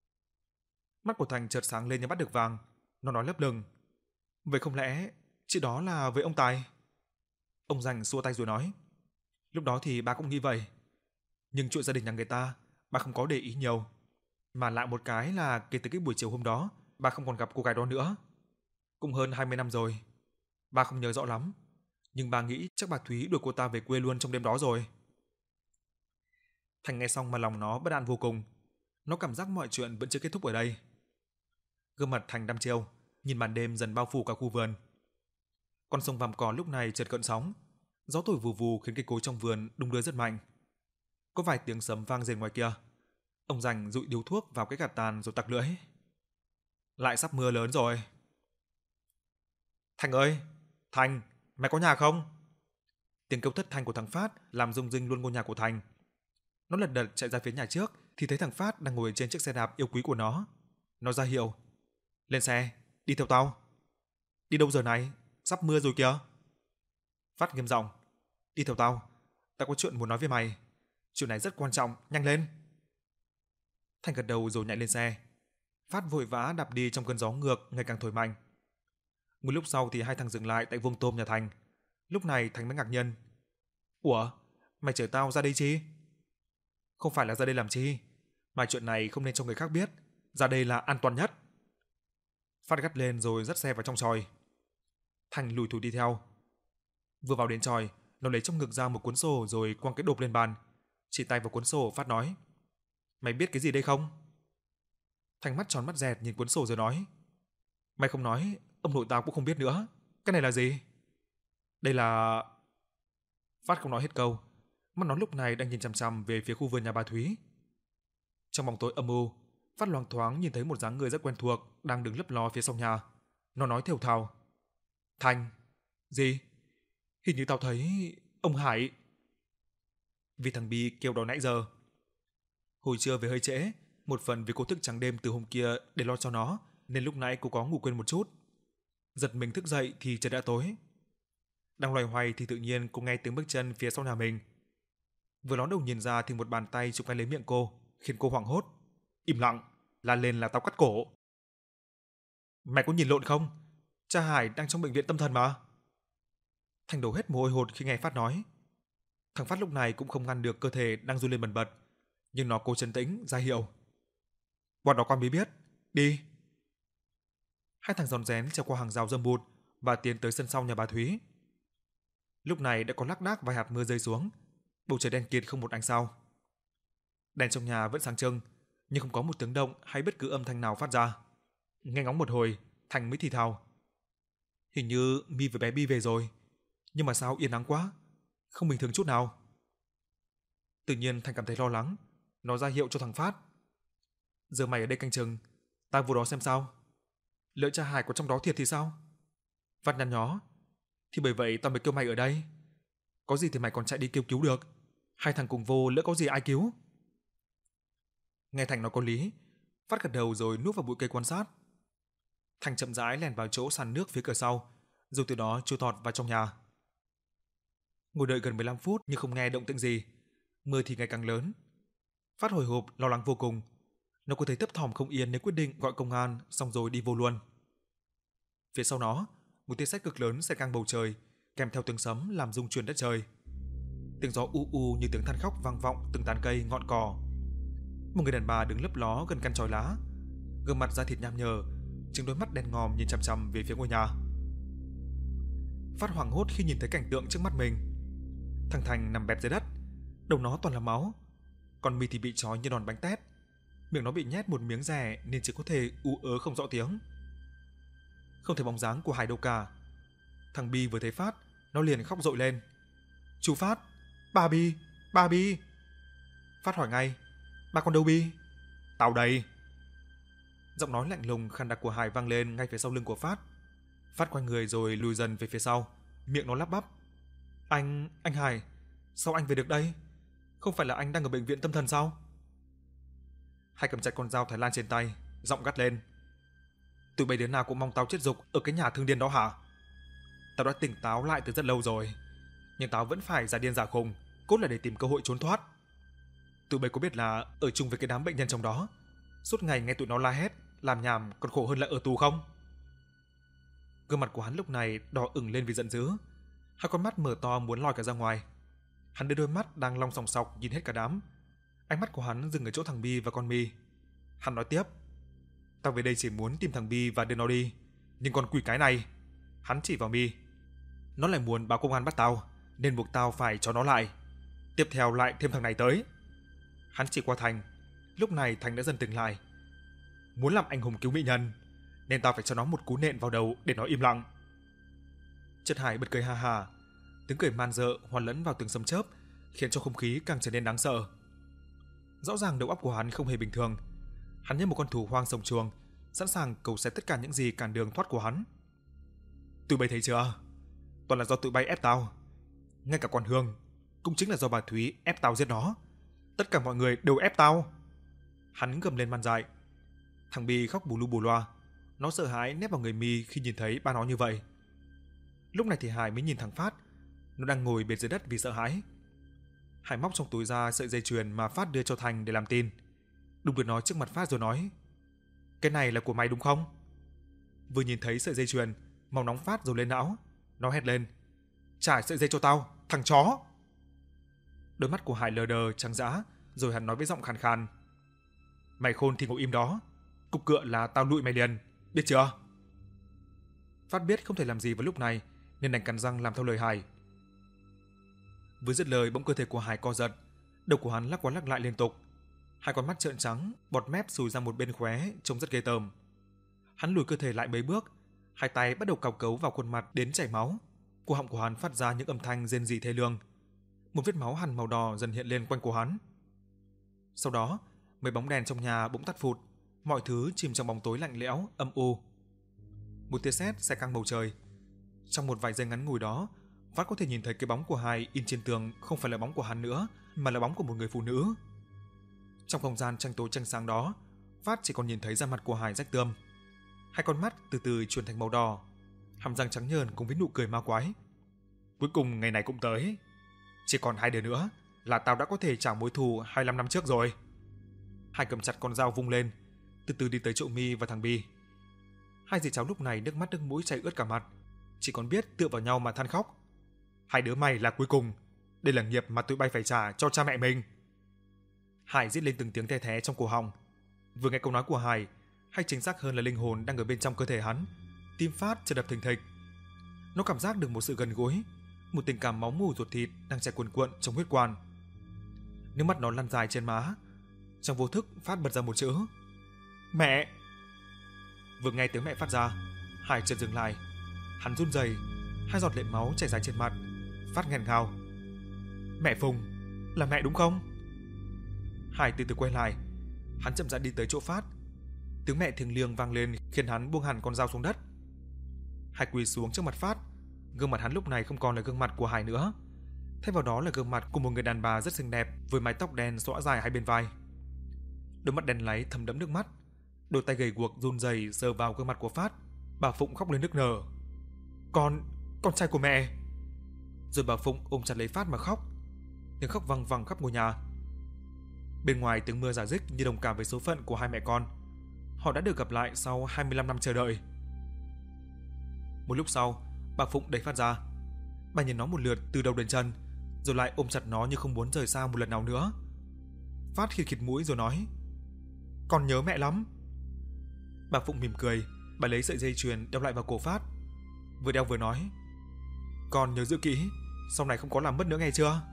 Mắt của Thành chợt sáng lên như bắt được vàng, nó nói lấp lửng. Vậy không lẽ chuyện đó là với ông Tài? Ông Dành xua tay rồi nói. Lúc đó thì bà cũng nghĩ vậy. Nhưng chuyện gia đình nhà người ta, bà không có để ý nhiều. Mà lạ một cái là kể từ cái buổi chiều hôm đó, bà không còn gặp cô gái đó nữa. Cũng hơn 20 năm rồi. Bà không nhớ rõ lắm, nhưng bà nghĩ chắc bà Thúy đuổi cô ta về quê luôn trong đêm đó rồi. Thành nghe xong mà lòng nó bất an vô cùng. Nó cảm giác mọi chuyện vẫn chưa kết thúc ở đây. Gương mặt Thành đăm chiêu, nhìn màn đêm dần bao phủ cả khu vườn. Con sông Vàm Cỏ lúc này chợt gợn sóng, gió thổi vù vù khiến cây cối trong vườn đung đưa rất mạnh. Có vài tiếng sấm vang rền ngoài kia. Ông Dành dụi điếu thuốc vào cái gạt tàn rồi tặc lưỡi. Lại sắp mưa lớn rồi. Thành ơi, Thành, mày có nhà không? Tiếng kêu thất thanh của thằng Phát làm rung rinh luôn ngôi nhà của Thành. Nó lật đật chạy ra phía nhà trước thì thấy thằng Phát đang ngồi trên chiếc xe đạp yêu quý của nó. Nó ra hiệu. Lên xe, đi theo tao. Đi đâu giờ này? Sắp mưa rồi kìa. Phát nghiêm giọng. Đi theo tao. Tao có chuyện muốn nói với mày. Chuyện này rất quan trọng, nhanh lên. Thành gật đầu rồi nhảy lên xe. Phát vội vã đạp đi trong cơn gió ngược ngày càng thổi mạnh. Một lúc sau thì hai thằng dừng lại tại vuông tôm nhà Thành. Lúc này Thành mới ngạc nhiên. Ủa, mày chở tao ra đây chi? Không phải là ra đây làm chi, mà chuyện này không nên cho người khác biết. Ra đây là an toàn nhất. Phát gắt lên rồi dắt xe vào trong chòi. Thành lủi thủi đi theo. Vừa vào đến chòi, nó lấy trong ngực ra một cuốn sổ rồi quăng cái độp lên bàn. Chỉ tay vào cuốn sổ, Phát nói. Mày biết cái gì đây không? Thành mắt tròn mắt dẹt nhìn cuốn sổ rồi nói. Mày không nói, ông nội tao cũng không biết nữa. Cái này là gì? Đây là... Phát không nói hết câu. Mắt nó lúc này đang nhìn chằm chằm về phía khu vườn nhà bà Thúy. Trong bóng tối âm u, Phát loáng thoáng nhìn thấy một dáng người rất quen thuộc đang đứng lấp ló phía sau nhà. Nó nói thều thào. Thành. Gì? Hình như tao thấy... ông Hải. Vì thằng Bi kêu đó nãy giờ. Hồi trưa về hơi trễ, một phần vì cô thức trắng đêm từ hôm kia để lo cho nó, nên lúc nãy cô có ngủ quên một chút. Giật mình thức dậy thì trời đã tối. Đang loay hoay thì tự nhiên cô nghe tiếng bước chân phía sau nhà mình. Vừa ló đầu nhìn ra thì một bàn tay chụp ngay lấy miệng cô, khiến cô hoảng hốt. Im lặng, la lên là tao cắt cổ. Mày có nhìn lộn không? Cha Hải đang trong bệnh viện tâm thần mà. Thành đổ hết mồ hôi hột khi nghe Phát nói. Thằng Phát lúc này cũng không ngăn được cơ thể đang run lên bần bật, nhưng nó cố trấn tĩnh ra hiệu. Bọn nó con mới biết, đi. Hai thằng rón rén trèo qua hàng rào râm bụt và tiến tới sân sau nhà bà Thúy. Lúc này đã có lác đác vài hạt mưa rơi xuống, bầu trời đen kịt không một ánh sao. Đèn trong nhà vẫn sáng trưng, nhưng không có một tiếng động hay bất cứ âm thanh nào phát ra. Nghe ngóng một hồi, Thành mới thì thào. Hình như Mi với bé Bi về rồi, nhưng mà sao yên ắng quá, không bình thường chút nào. Tự nhiên Thành cảm thấy lo lắng, nó ra hiệu cho thằng Phát. Giờ mày ở đây canh chừng, tao vô đó xem sao. Lỡ cha Hải có trong đó thiệt thì sao? Phát nhăn nhó. Thì bởi vậy tao mới kêu mày ở đây. Có gì thì mày còn chạy đi kêu cứu được. Hai thằng cùng vô lỡ có gì ai cứu. Nghe Thành nói có lý, Phát gật đầu rồi núp vào bụi cây quan sát. Thành chậm rãi lèn vào chỗ sàn nước phía cửa sau, rồi từ đó chui tọt vào trong nhà. Ngồi đợi gần 15 phút nhưng không nghe động tĩnh gì. Mưa thì ngày càng lớn. Phát hồi hộp, lo lắng vô cùng. Nó có thấy thấp thỏm không yên nên quyết định gọi công an, xong rồi đi vô luôn. Phía sau nó, một tia sét cực lớn xẹt ngang bầu trời, kèm theo tiếng sấm làm rung chuyển đất trời. Tiếng gió u u như tiếng than khóc vang vọng từng tán cây ngọn cỏ. Một người đàn bà đứng lấp ló gần căn chòi lá, gương mặt da thịt nham nhở, trừng đôi mắt đen ngòm nhìn chằm chằm về phía ngôi nhà. Phát hoảng hốt khi nhìn thấy cảnh tượng trước mắt mình. Thằng Thành nằm bẹp dưới đất, đầu nó toàn là máu, còn Mi thì bị trói như đòn bánh tét, miệng nó bị nhét một miếng dẻ nên chỉ có thể ú ớ không rõ tiếng. Không thấy bóng dáng của Hải đâu cả. Thằng Bi vừa thấy Phát, nó liền khóc dội lên. Chú Phát, bà Bi, bà Bi. Phát hỏi ngay, bà còn đâu Bi? Tao đây. Giọng nói lạnh lùng khàn đặc của Hải vang lên ngay phía sau lưng của Phát. Phát quay người rồi lùi dần về phía sau, miệng nó lắp bắp. Anh Hải, sao anh về được đây? Không phải là anh đang ở bệnh viện tâm thần sao? Hải cầm chặt con dao Thái Lan trên tay, giọng gắt lên. Tụi bay đứa nào cũng mong tao chết rục ở cái nhà thương điên đó hả? Tao đã tỉnh táo lại từ rất lâu rồi, nhưng tao vẫn phải giả điên giả khùng, cốt là để tìm cơ hội trốn thoát. Tụi bay có biết là ở chung với cái đám bệnh nhân trong đó, suốt ngày nghe tụi nó la hét, làm nhảm còn khổ hơn là ở tù không? Gương mặt của hắn lúc này đỏ ửng lên vì giận dữ, hai con mắt mở to muốn lòi cả ra ngoài. Hắn đưa đôi mắt đang long sòng sọc nhìn hết cả đám. Ánh mắt của hắn dừng ở chỗ thằng Bi và con Mi. Hắn nói tiếp. Tao về đây chỉ muốn tìm thằng Bi và đưa nó đi, nhưng con quỷ cái này, hắn chỉ vào Mi, nó lại muốn báo công an bắt tao, nên buộc tao phải cho nó lại. Tiếp theo lại thêm thằng này tới. Hắn chỉ qua Thành. Lúc này Thành đã dần tỉnh lại. Muốn làm anh hùng cứu mỹ nhân, nên tao phải cho nó một cú nện vào đầu để nó im lặng. Chất Hải bật cười ha ha, tiếng cười man dợ hòa lẫn vào tiếng sấm chớp, khiến cho không khí càng trở nên đáng sợ. Rõ ràng đầu óc của hắn không hề bình thường. Hắn như một con thú hoang sông chuồng, sẵn sàng cấu xé tất cả những gì cản đường thoát của hắn. Tụi bay thấy chưa? Toàn là do tụi bay ép tao. Ngay cả con Hương cũng chính là do bà Thúy ép tao giết nó. Tất cả mọi người đều ép tao. Hắn gầm lên man dại. Thằng Bi khóc bù lu bù loa. Nó sợ hãi nép vào người My khi nhìn thấy ba nó như vậy. Lúc này thì Hải mới nhìn thằng Phát. Nó đang ngồi bệt dưới đất vì sợ hãi. Hải móc trong túi ra sợi dây chuyền mà Phát đưa cho Thành để làm tin. Đùng đưa nó trước mặt Phát rồi nói: "Cái này là của mày đúng không?" Vừa nhìn thấy sợi dây chuyền, máu nóng Phát dồn lên não. Nó hét lên: "Trả sợi dây cho tao, thằng chó!" Đôi mắt của Hải lờ đờ trắng dã, rồi hắn nói với giọng khàn khàn: "Mày khôn thì ngồi im đó, cục cựa là tao lụi mày liền, biết chưa?" Phát biết không thể làm gì vào lúc này nên đành cắn răng làm theo lời Hải. Vừa dứt lời bỗng cơ thể của Hải co giật, đầu của hắn lắc qua lắc lại liên tục. Hai con mắt trợn trắng, bọt mép sùi ra một bên khóe, trông rất ghê tởm. Hắn lùi cơ thể lại mấy bước, hai tay bắt đầu cào cấu vào khuôn mặt đến chảy máu. Cổ họng của hắn phát ra những âm thanh rên rỉ thê lương. Một vết máu hằn màu đỏ dần hiện lên quanh cổ hắn. Sau đó, mấy bóng đèn trong nhà bỗng tắt phụt, mọi thứ chìm trong bóng tối lạnh lẽo, âm u. Một tia sét xẹt ngang bầu trời. Trong một vài giây ngắn ngủi đó, Phát có thể nhìn thấy cái bóng của Hải in trên tường không phải là bóng của hắn nữa, mà là bóng của một người phụ nữ. Trong không gian tranh tối tranh sáng đó, Phát chỉ còn nhìn thấy da mặt của Hải rách tươm. Hai con mắt từ từ chuyển thành màu đỏ, hàm răng trắng nhờn cùng với nụ cười ma quái. "Cuối cùng ngày này cũng tới. Chỉ còn 2 đứa nữa là tao đã có thể trả mối thù 25 năm trước rồi." Hải cầm chặt con dao vung lên, từ từ đi tới chỗ My và thằng Bi. Hai dì cháu lúc này nước mắt nước mũi chảy ướt cả mặt, chỉ còn biết tựa vào nhau mà than khóc. "Hai đứa mày là cuối cùng, đây là nghiệp mà tụi bay phải trả cho cha mẹ mình." Hải rít lên từng tiếng the thé trong cổ họng. Vừa nghe câu nói của Hải, hay chính xác hơn là linh hồn đang ở bên trong cơ thể hắn, tim Phát chợt đập thình thịch. Nó cảm giác được một sự gần gũi, một tình cảm máu mủ ruột thịt đang chảy cuồn cuộn trong huyết quản. Nước mắt nó lăn dài trên má. Trong vô thức Phát bật ra một chữ: "Mẹ." Vừa nghe tiếng mẹ phát ra, Hải chợt dừng lại. Hắn run rẩy, hai giọt lệ máu chảy dài trên mặt. Phát nghẹn ngào: "Mẹ Phùng, là mẹ đúng không?" Hải từ từ quay lại, hắn chậm rãi đi tới chỗ Phát. Tiếng mẹ thiêng liêng vang lên khiến hắn buông hẳn con dao xuống đất. Hải quỳ xuống trước mặt Phát. Gương mặt hắn lúc này không còn là gương mặt của Hải nữa, thay vào đó là gương mặt của một người đàn bà rất xinh đẹp với mái tóc đen xõa dài hai bên vai. Đôi mắt đen láy thấm đẫm nước mắt, đôi tay gầy guộc run rẩy sờ vào gương mặt của Phát. Bà Phụng khóc lên nức nở: Con trai của mẹ." Rồi bà Phụng ôm chặt lấy Phát mà khóc. Tiếng khóc vang vang khắp ngôi nhà. Bên ngoài tiếng mưa rả rích như đồng cảm với số phận của hai mẹ con. Họ đã được gặp lại sau 25 năm chờ đợi. Một lúc sau, bà Phụng đẩy Phát ra. Bà nhìn nó một lượt từ đầu đến chân, rồi lại ôm chặt nó như không muốn rời xa một lần nào nữa. Phát khịt khịt mũi rồi nói: "Con nhớ mẹ lắm." Bà Phụng mỉm cười, bà lấy sợi dây chuyền đeo lại vào cổ Phát. Vừa đeo vừa nói: "Con nhớ giữ kỹ, sau này không có làm mất nữa nghe chưa?"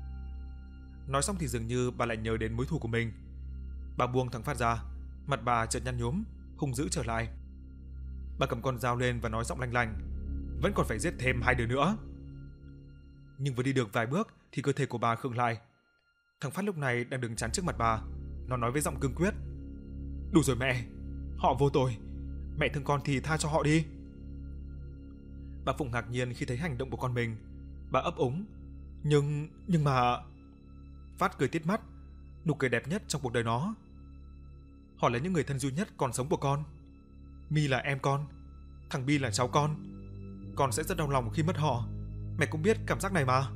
Nói xong thì dường như bà lại nhớ đến mối thù của mình. Bà buông thằng Phát ra, mặt bà chợt nhăn nhúm, hung dữ trở lại. Bà cầm con dao lên và nói giọng lanh lảnh: "Vẫn còn phải giết thêm 2 đứa nữa." Nhưng vừa đi được vài bước thì cơ thể của bà khựng lại. Thằng Phát lúc này đang đứng chắn trước mặt bà. Nó nói với giọng cương quyết: "Đủ rồi mẹ, họ vô tội, mẹ thương con thì tha cho họ đi." Bà Phụng ngạc nhiên khi thấy hành động của con mình. Bà ấp úng: Nhưng mà..." Phát cười tít mắt, nụ cười đẹp nhất trong cuộc đời nó. "Họ là những người thân duy nhất còn sống của con. My là em con, thằng Bi là cháu con. Con sẽ rất đau lòng khi mất họ. Mẹ cũng biết cảm giác này mà."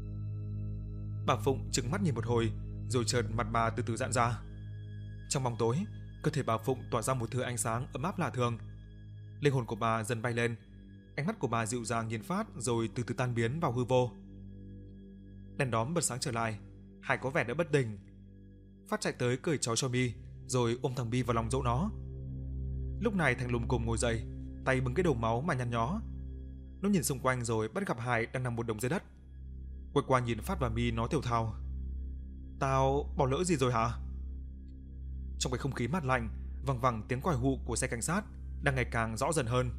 Bà Phụng trừng mắt nhìn một hồi, rồi chợt mặt bà từ từ giãn ra. Trong bóng tối, cơ thể bà Phụng tỏa ra một thứ ánh sáng ấm áp lạ thường. Linh hồn của bà dần bay lên, ánh mắt của bà dịu dàng nhìn Phát rồi từ từ tan biến vào hư vô. Đèn đóm bật sáng trở lại, Hải có vẻ đã bất tỉnh. Phát chạy tới cởi trói cho My, rồi ôm thằng Bi vào lòng dỗ nó. Lúc này thằng lùm cùm ngồi dậy, tay bưng cái đầu máu mà nhăn nhó. Nó nhìn xung quanh rồi bắt gặp Hải đang nằm một đống dưới đất. Quay qua nhìn Phát và My, nó thều thào: "Tao bỏ lỡ gì rồi hả?" Trong cái không khí mát lạnh, văng vẳng tiếng còi hụ của xe cảnh sát đang ngày càng rõ dần hơn.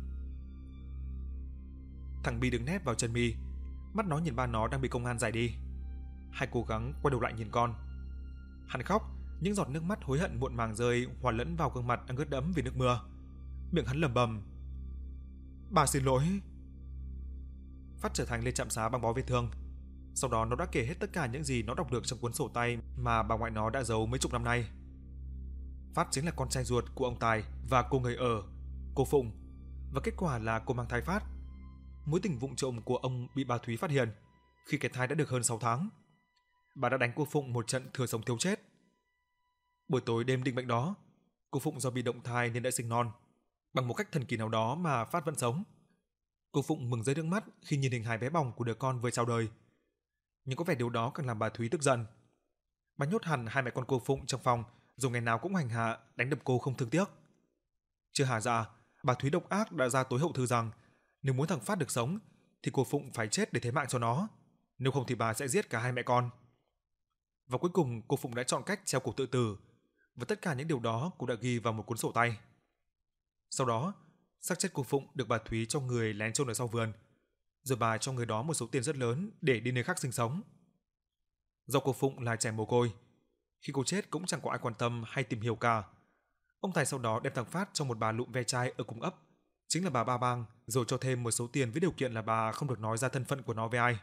Thằng Bi đứng nép vào chân My, mắt nó nhìn ba nó đang bị công an giải đi. Hải cố gắng quay đầu lại nhìn con. Hắn khóc, những giọt nước mắt hối hận muộn màng rơi hòa lẫn vào gương mặt đang ướt đẫm vì nước mưa. Miệng hắn lẩm bẩm: "Bà xin lỗi." Phát trở thành lên trạm xá băng bó vết thương. Sau đó nó đã kể hết tất cả những gì nó đọc được trong cuốn sổ tay mà bà ngoại nó đã giấu mấy chục năm nay. Phát chính là con trai ruột của ông Tài và cô người ở, cô Phụng, và kết quả là cô mang thai Phát. Mối tình vụng trộm của ông bị bà Thúy phát hiện khi cái thai đã được hơn 6 tháng. Bà đã đánh cô Phụng một trận thừa sống thiếu chết. Buổi tối đêm định mệnh đó, cô Phụng do bị động thai nên đã sinh non. Bằng một cách thần kỳ nào đó mà Phát vẫn sống. Cô Phụng mừng rơi nước mắt khi nhìn hình hài bé bỏng của đứa con vừa chào đời. Nhưng có vẻ điều đó càng làm bà Thúy tức giận. Bà nhốt hẳn hai mẹ con cô Phụng trong phòng, rồi ngày nào cũng hành hạ, đánh đập cô không thương tiếc. Chưa hả dạ, bà Thúy độc ác đã ra tối hậu thư rằng nếu muốn thằng Phát được sống thì cô Phụng phải chết để thế mạng cho nó, nếu không thì bà sẽ giết cả hai mẹ con. Và cuối cùng cô Phụng đã chọn cách treo cổ tự tử, và tất cả những điều đó cũng đã ghi vào một cuốn sổ tay. Sau đó, xác chết cô Phụng được bà Thúy cho người lén chôn ở sau vườn, rồi bà cho người đó một số tiền rất lớn để đi nơi khác sinh sống. Do cô Phụng là trẻ mồ côi, khi cô chết cũng chẳng có ai quan tâm hay tìm hiểu cả. Ông Tài sau đó đem thằng Phát cho một bà lụm ve chai ở cùng ấp, chính là bà Ba Bang, rồi cho thêm một số tiền với điều kiện là bà không được nói ra thân phận của nó với ai.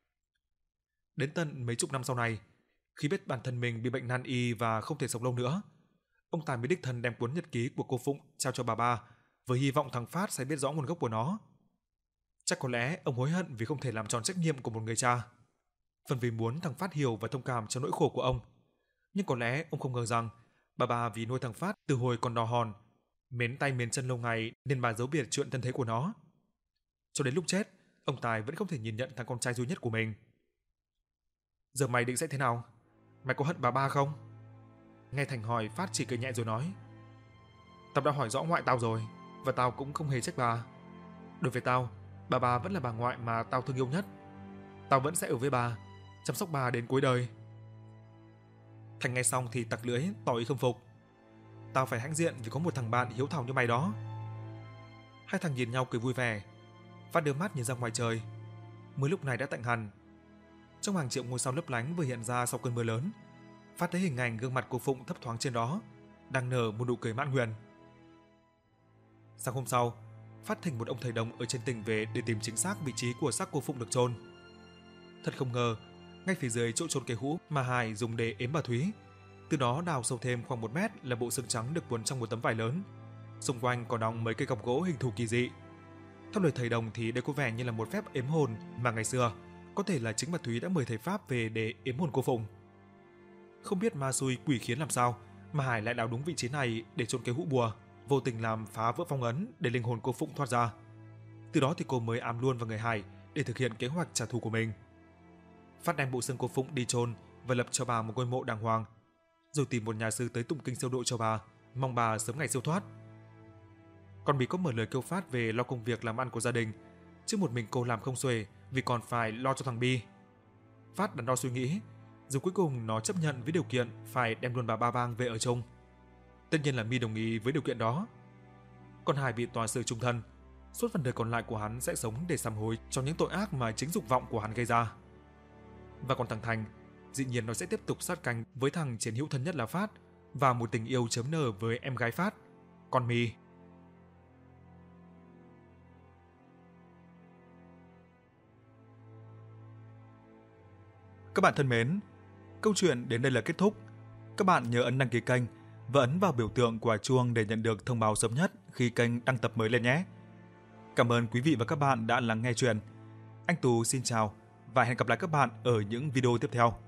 Đến tận mấy chục năm sau này, khi biết bản thân mình bị bệnh nan y và không thể sống lâu nữa, ông Tài mới đích thân đem cuốn nhật ký của cô Phụng trao cho bà Ba, với hy vọng thằng Phát sẽ biết rõ nguồn gốc của nó. Chắc có lẽ ông hối hận vì không thể làm tròn trách nhiệm của một người cha, phần vì muốn thằng Phát hiểu và thông cảm cho nỗi khổ của ông. Nhưng có lẽ ông không ngờ rằng bà Ba vì nuôi thằng Phát từ hồi còn đò hòn, mến tay mến chân lâu ngày nên bà giấu biệt chuyện thân thế của nó. Cho đến lúc chết, ông Tài vẫn không thể nhìn nhận thằng con trai duy nhất của mình. Giờ mày định sẽ thế nào? Mày có hận bà Ba không? Nghe Thành hỏi, Phát chỉ cười nhẹ rồi nói: Tao đã hỏi rõ ngoại tao rồi, và tao cũng không hề trách bà. Đối với tao, bà Ba vẫn là bà ngoại mà tao thương yêu nhất. Tao vẫn sẽ ở với bà, chăm sóc bà đến cuối đời. Thành nghe xong thì tặc lưỡi, tỏ ý không phục. Tao phải hãnh diện vì có một thằng bạn hiếu thảo như mày đó. Hai thằng nhìn nhau cười vui vẻ. Phát đưa mắt nhìn ra ngoài trời. Mưa lúc này đã tạnh hẳn. Trong hàng triệu ngôi sao lấp lánh vừa hiện ra sau cơn mưa lớn, Phát thấy hình ảnh gương mặt cô Phụng thấp thoáng trên đó, đang nở một nụ cười mãn nguyện. Sáng hôm sau, Phát thỉnh một ông thầy đồng ở trên tỉnh về để tìm chính xác vị trí của xác cô Phụng được chôn. Thật không ngờ, ngay phía dưới chỗ chôn cây hũ mà Hải dùng để ếm bà Thúy, từ đó đào sâu thêm khoảng 1 mét là bộ xương trắng được cuốn trong một tấm vải lớn. Xung quanh còn đóng mấy cây cọc gỗ hình thù kỳ dị. Theo lời thầy đồng thì đây có vẻ như là một phép ếm hồn mà ngày xưa có thể là chính bà Thúy đã mời thầy Pháp về để ếm hồn cô Phụng. Không biết ma xui quỷ khiến làm sao mà Hải lại đào đúng vị trí này để chôn cây hũ bùa, vô tình làm phá vỡ phong ấn để linh hồn cô Phụng thoát ra. Từ đó thì cô mới ám luôn vào người Hải để thực hiện kế hoạch trả thù của mình. Phát đem bộ xương cô Phụng đi chôn và lập cho bà một ngôi mộ đàng hoàng, rồi tìm một nhà sư tới tụng kinh siêu độ cho bà, mong bà sớm ngày siêu thoát. Còn Bí có mở lời kêu Phát về lo công việc làm ăn của gia đình, chứ một mình cô làm không xuể vì còn phải lo cho thằng Bi. Phát đắn đo suy nghĩ, rồi cuối cùng nó chấp nhận với điều kiện phải đem luôn bà Ba Bang về ở chung. Tất nhiên là Mi đồng ý với điều kiện đó. Còn Hải bị tòa xử chung thân, suốt phần đời còn lại của hắn sẽ sống để sám hối cho những tội ác mà chính dục vọng của hắn gây ra. Và còn thằng Thành, dĩ nhiên nó sẽ tiếp tục sát cánh với thằng chiến hữu thân nhất là Phát và một tình yêu chớm nở với em gái Phát, con Mi. Các bạn thân mến, câu chuyện đến đây là kết thúc. Các bạn nhớ ấn đăng ký kênh và ấn vào biểu tượng quả chuông để nhận được thông báo sớm nhất khi kênh đăng tập mới lên nhé. Cảm ơn quý vị và các bạn đã lắng nghe chuyện. Anh Tú xin chào và hẹn gặp lại các bạn ở những video tiếp theo.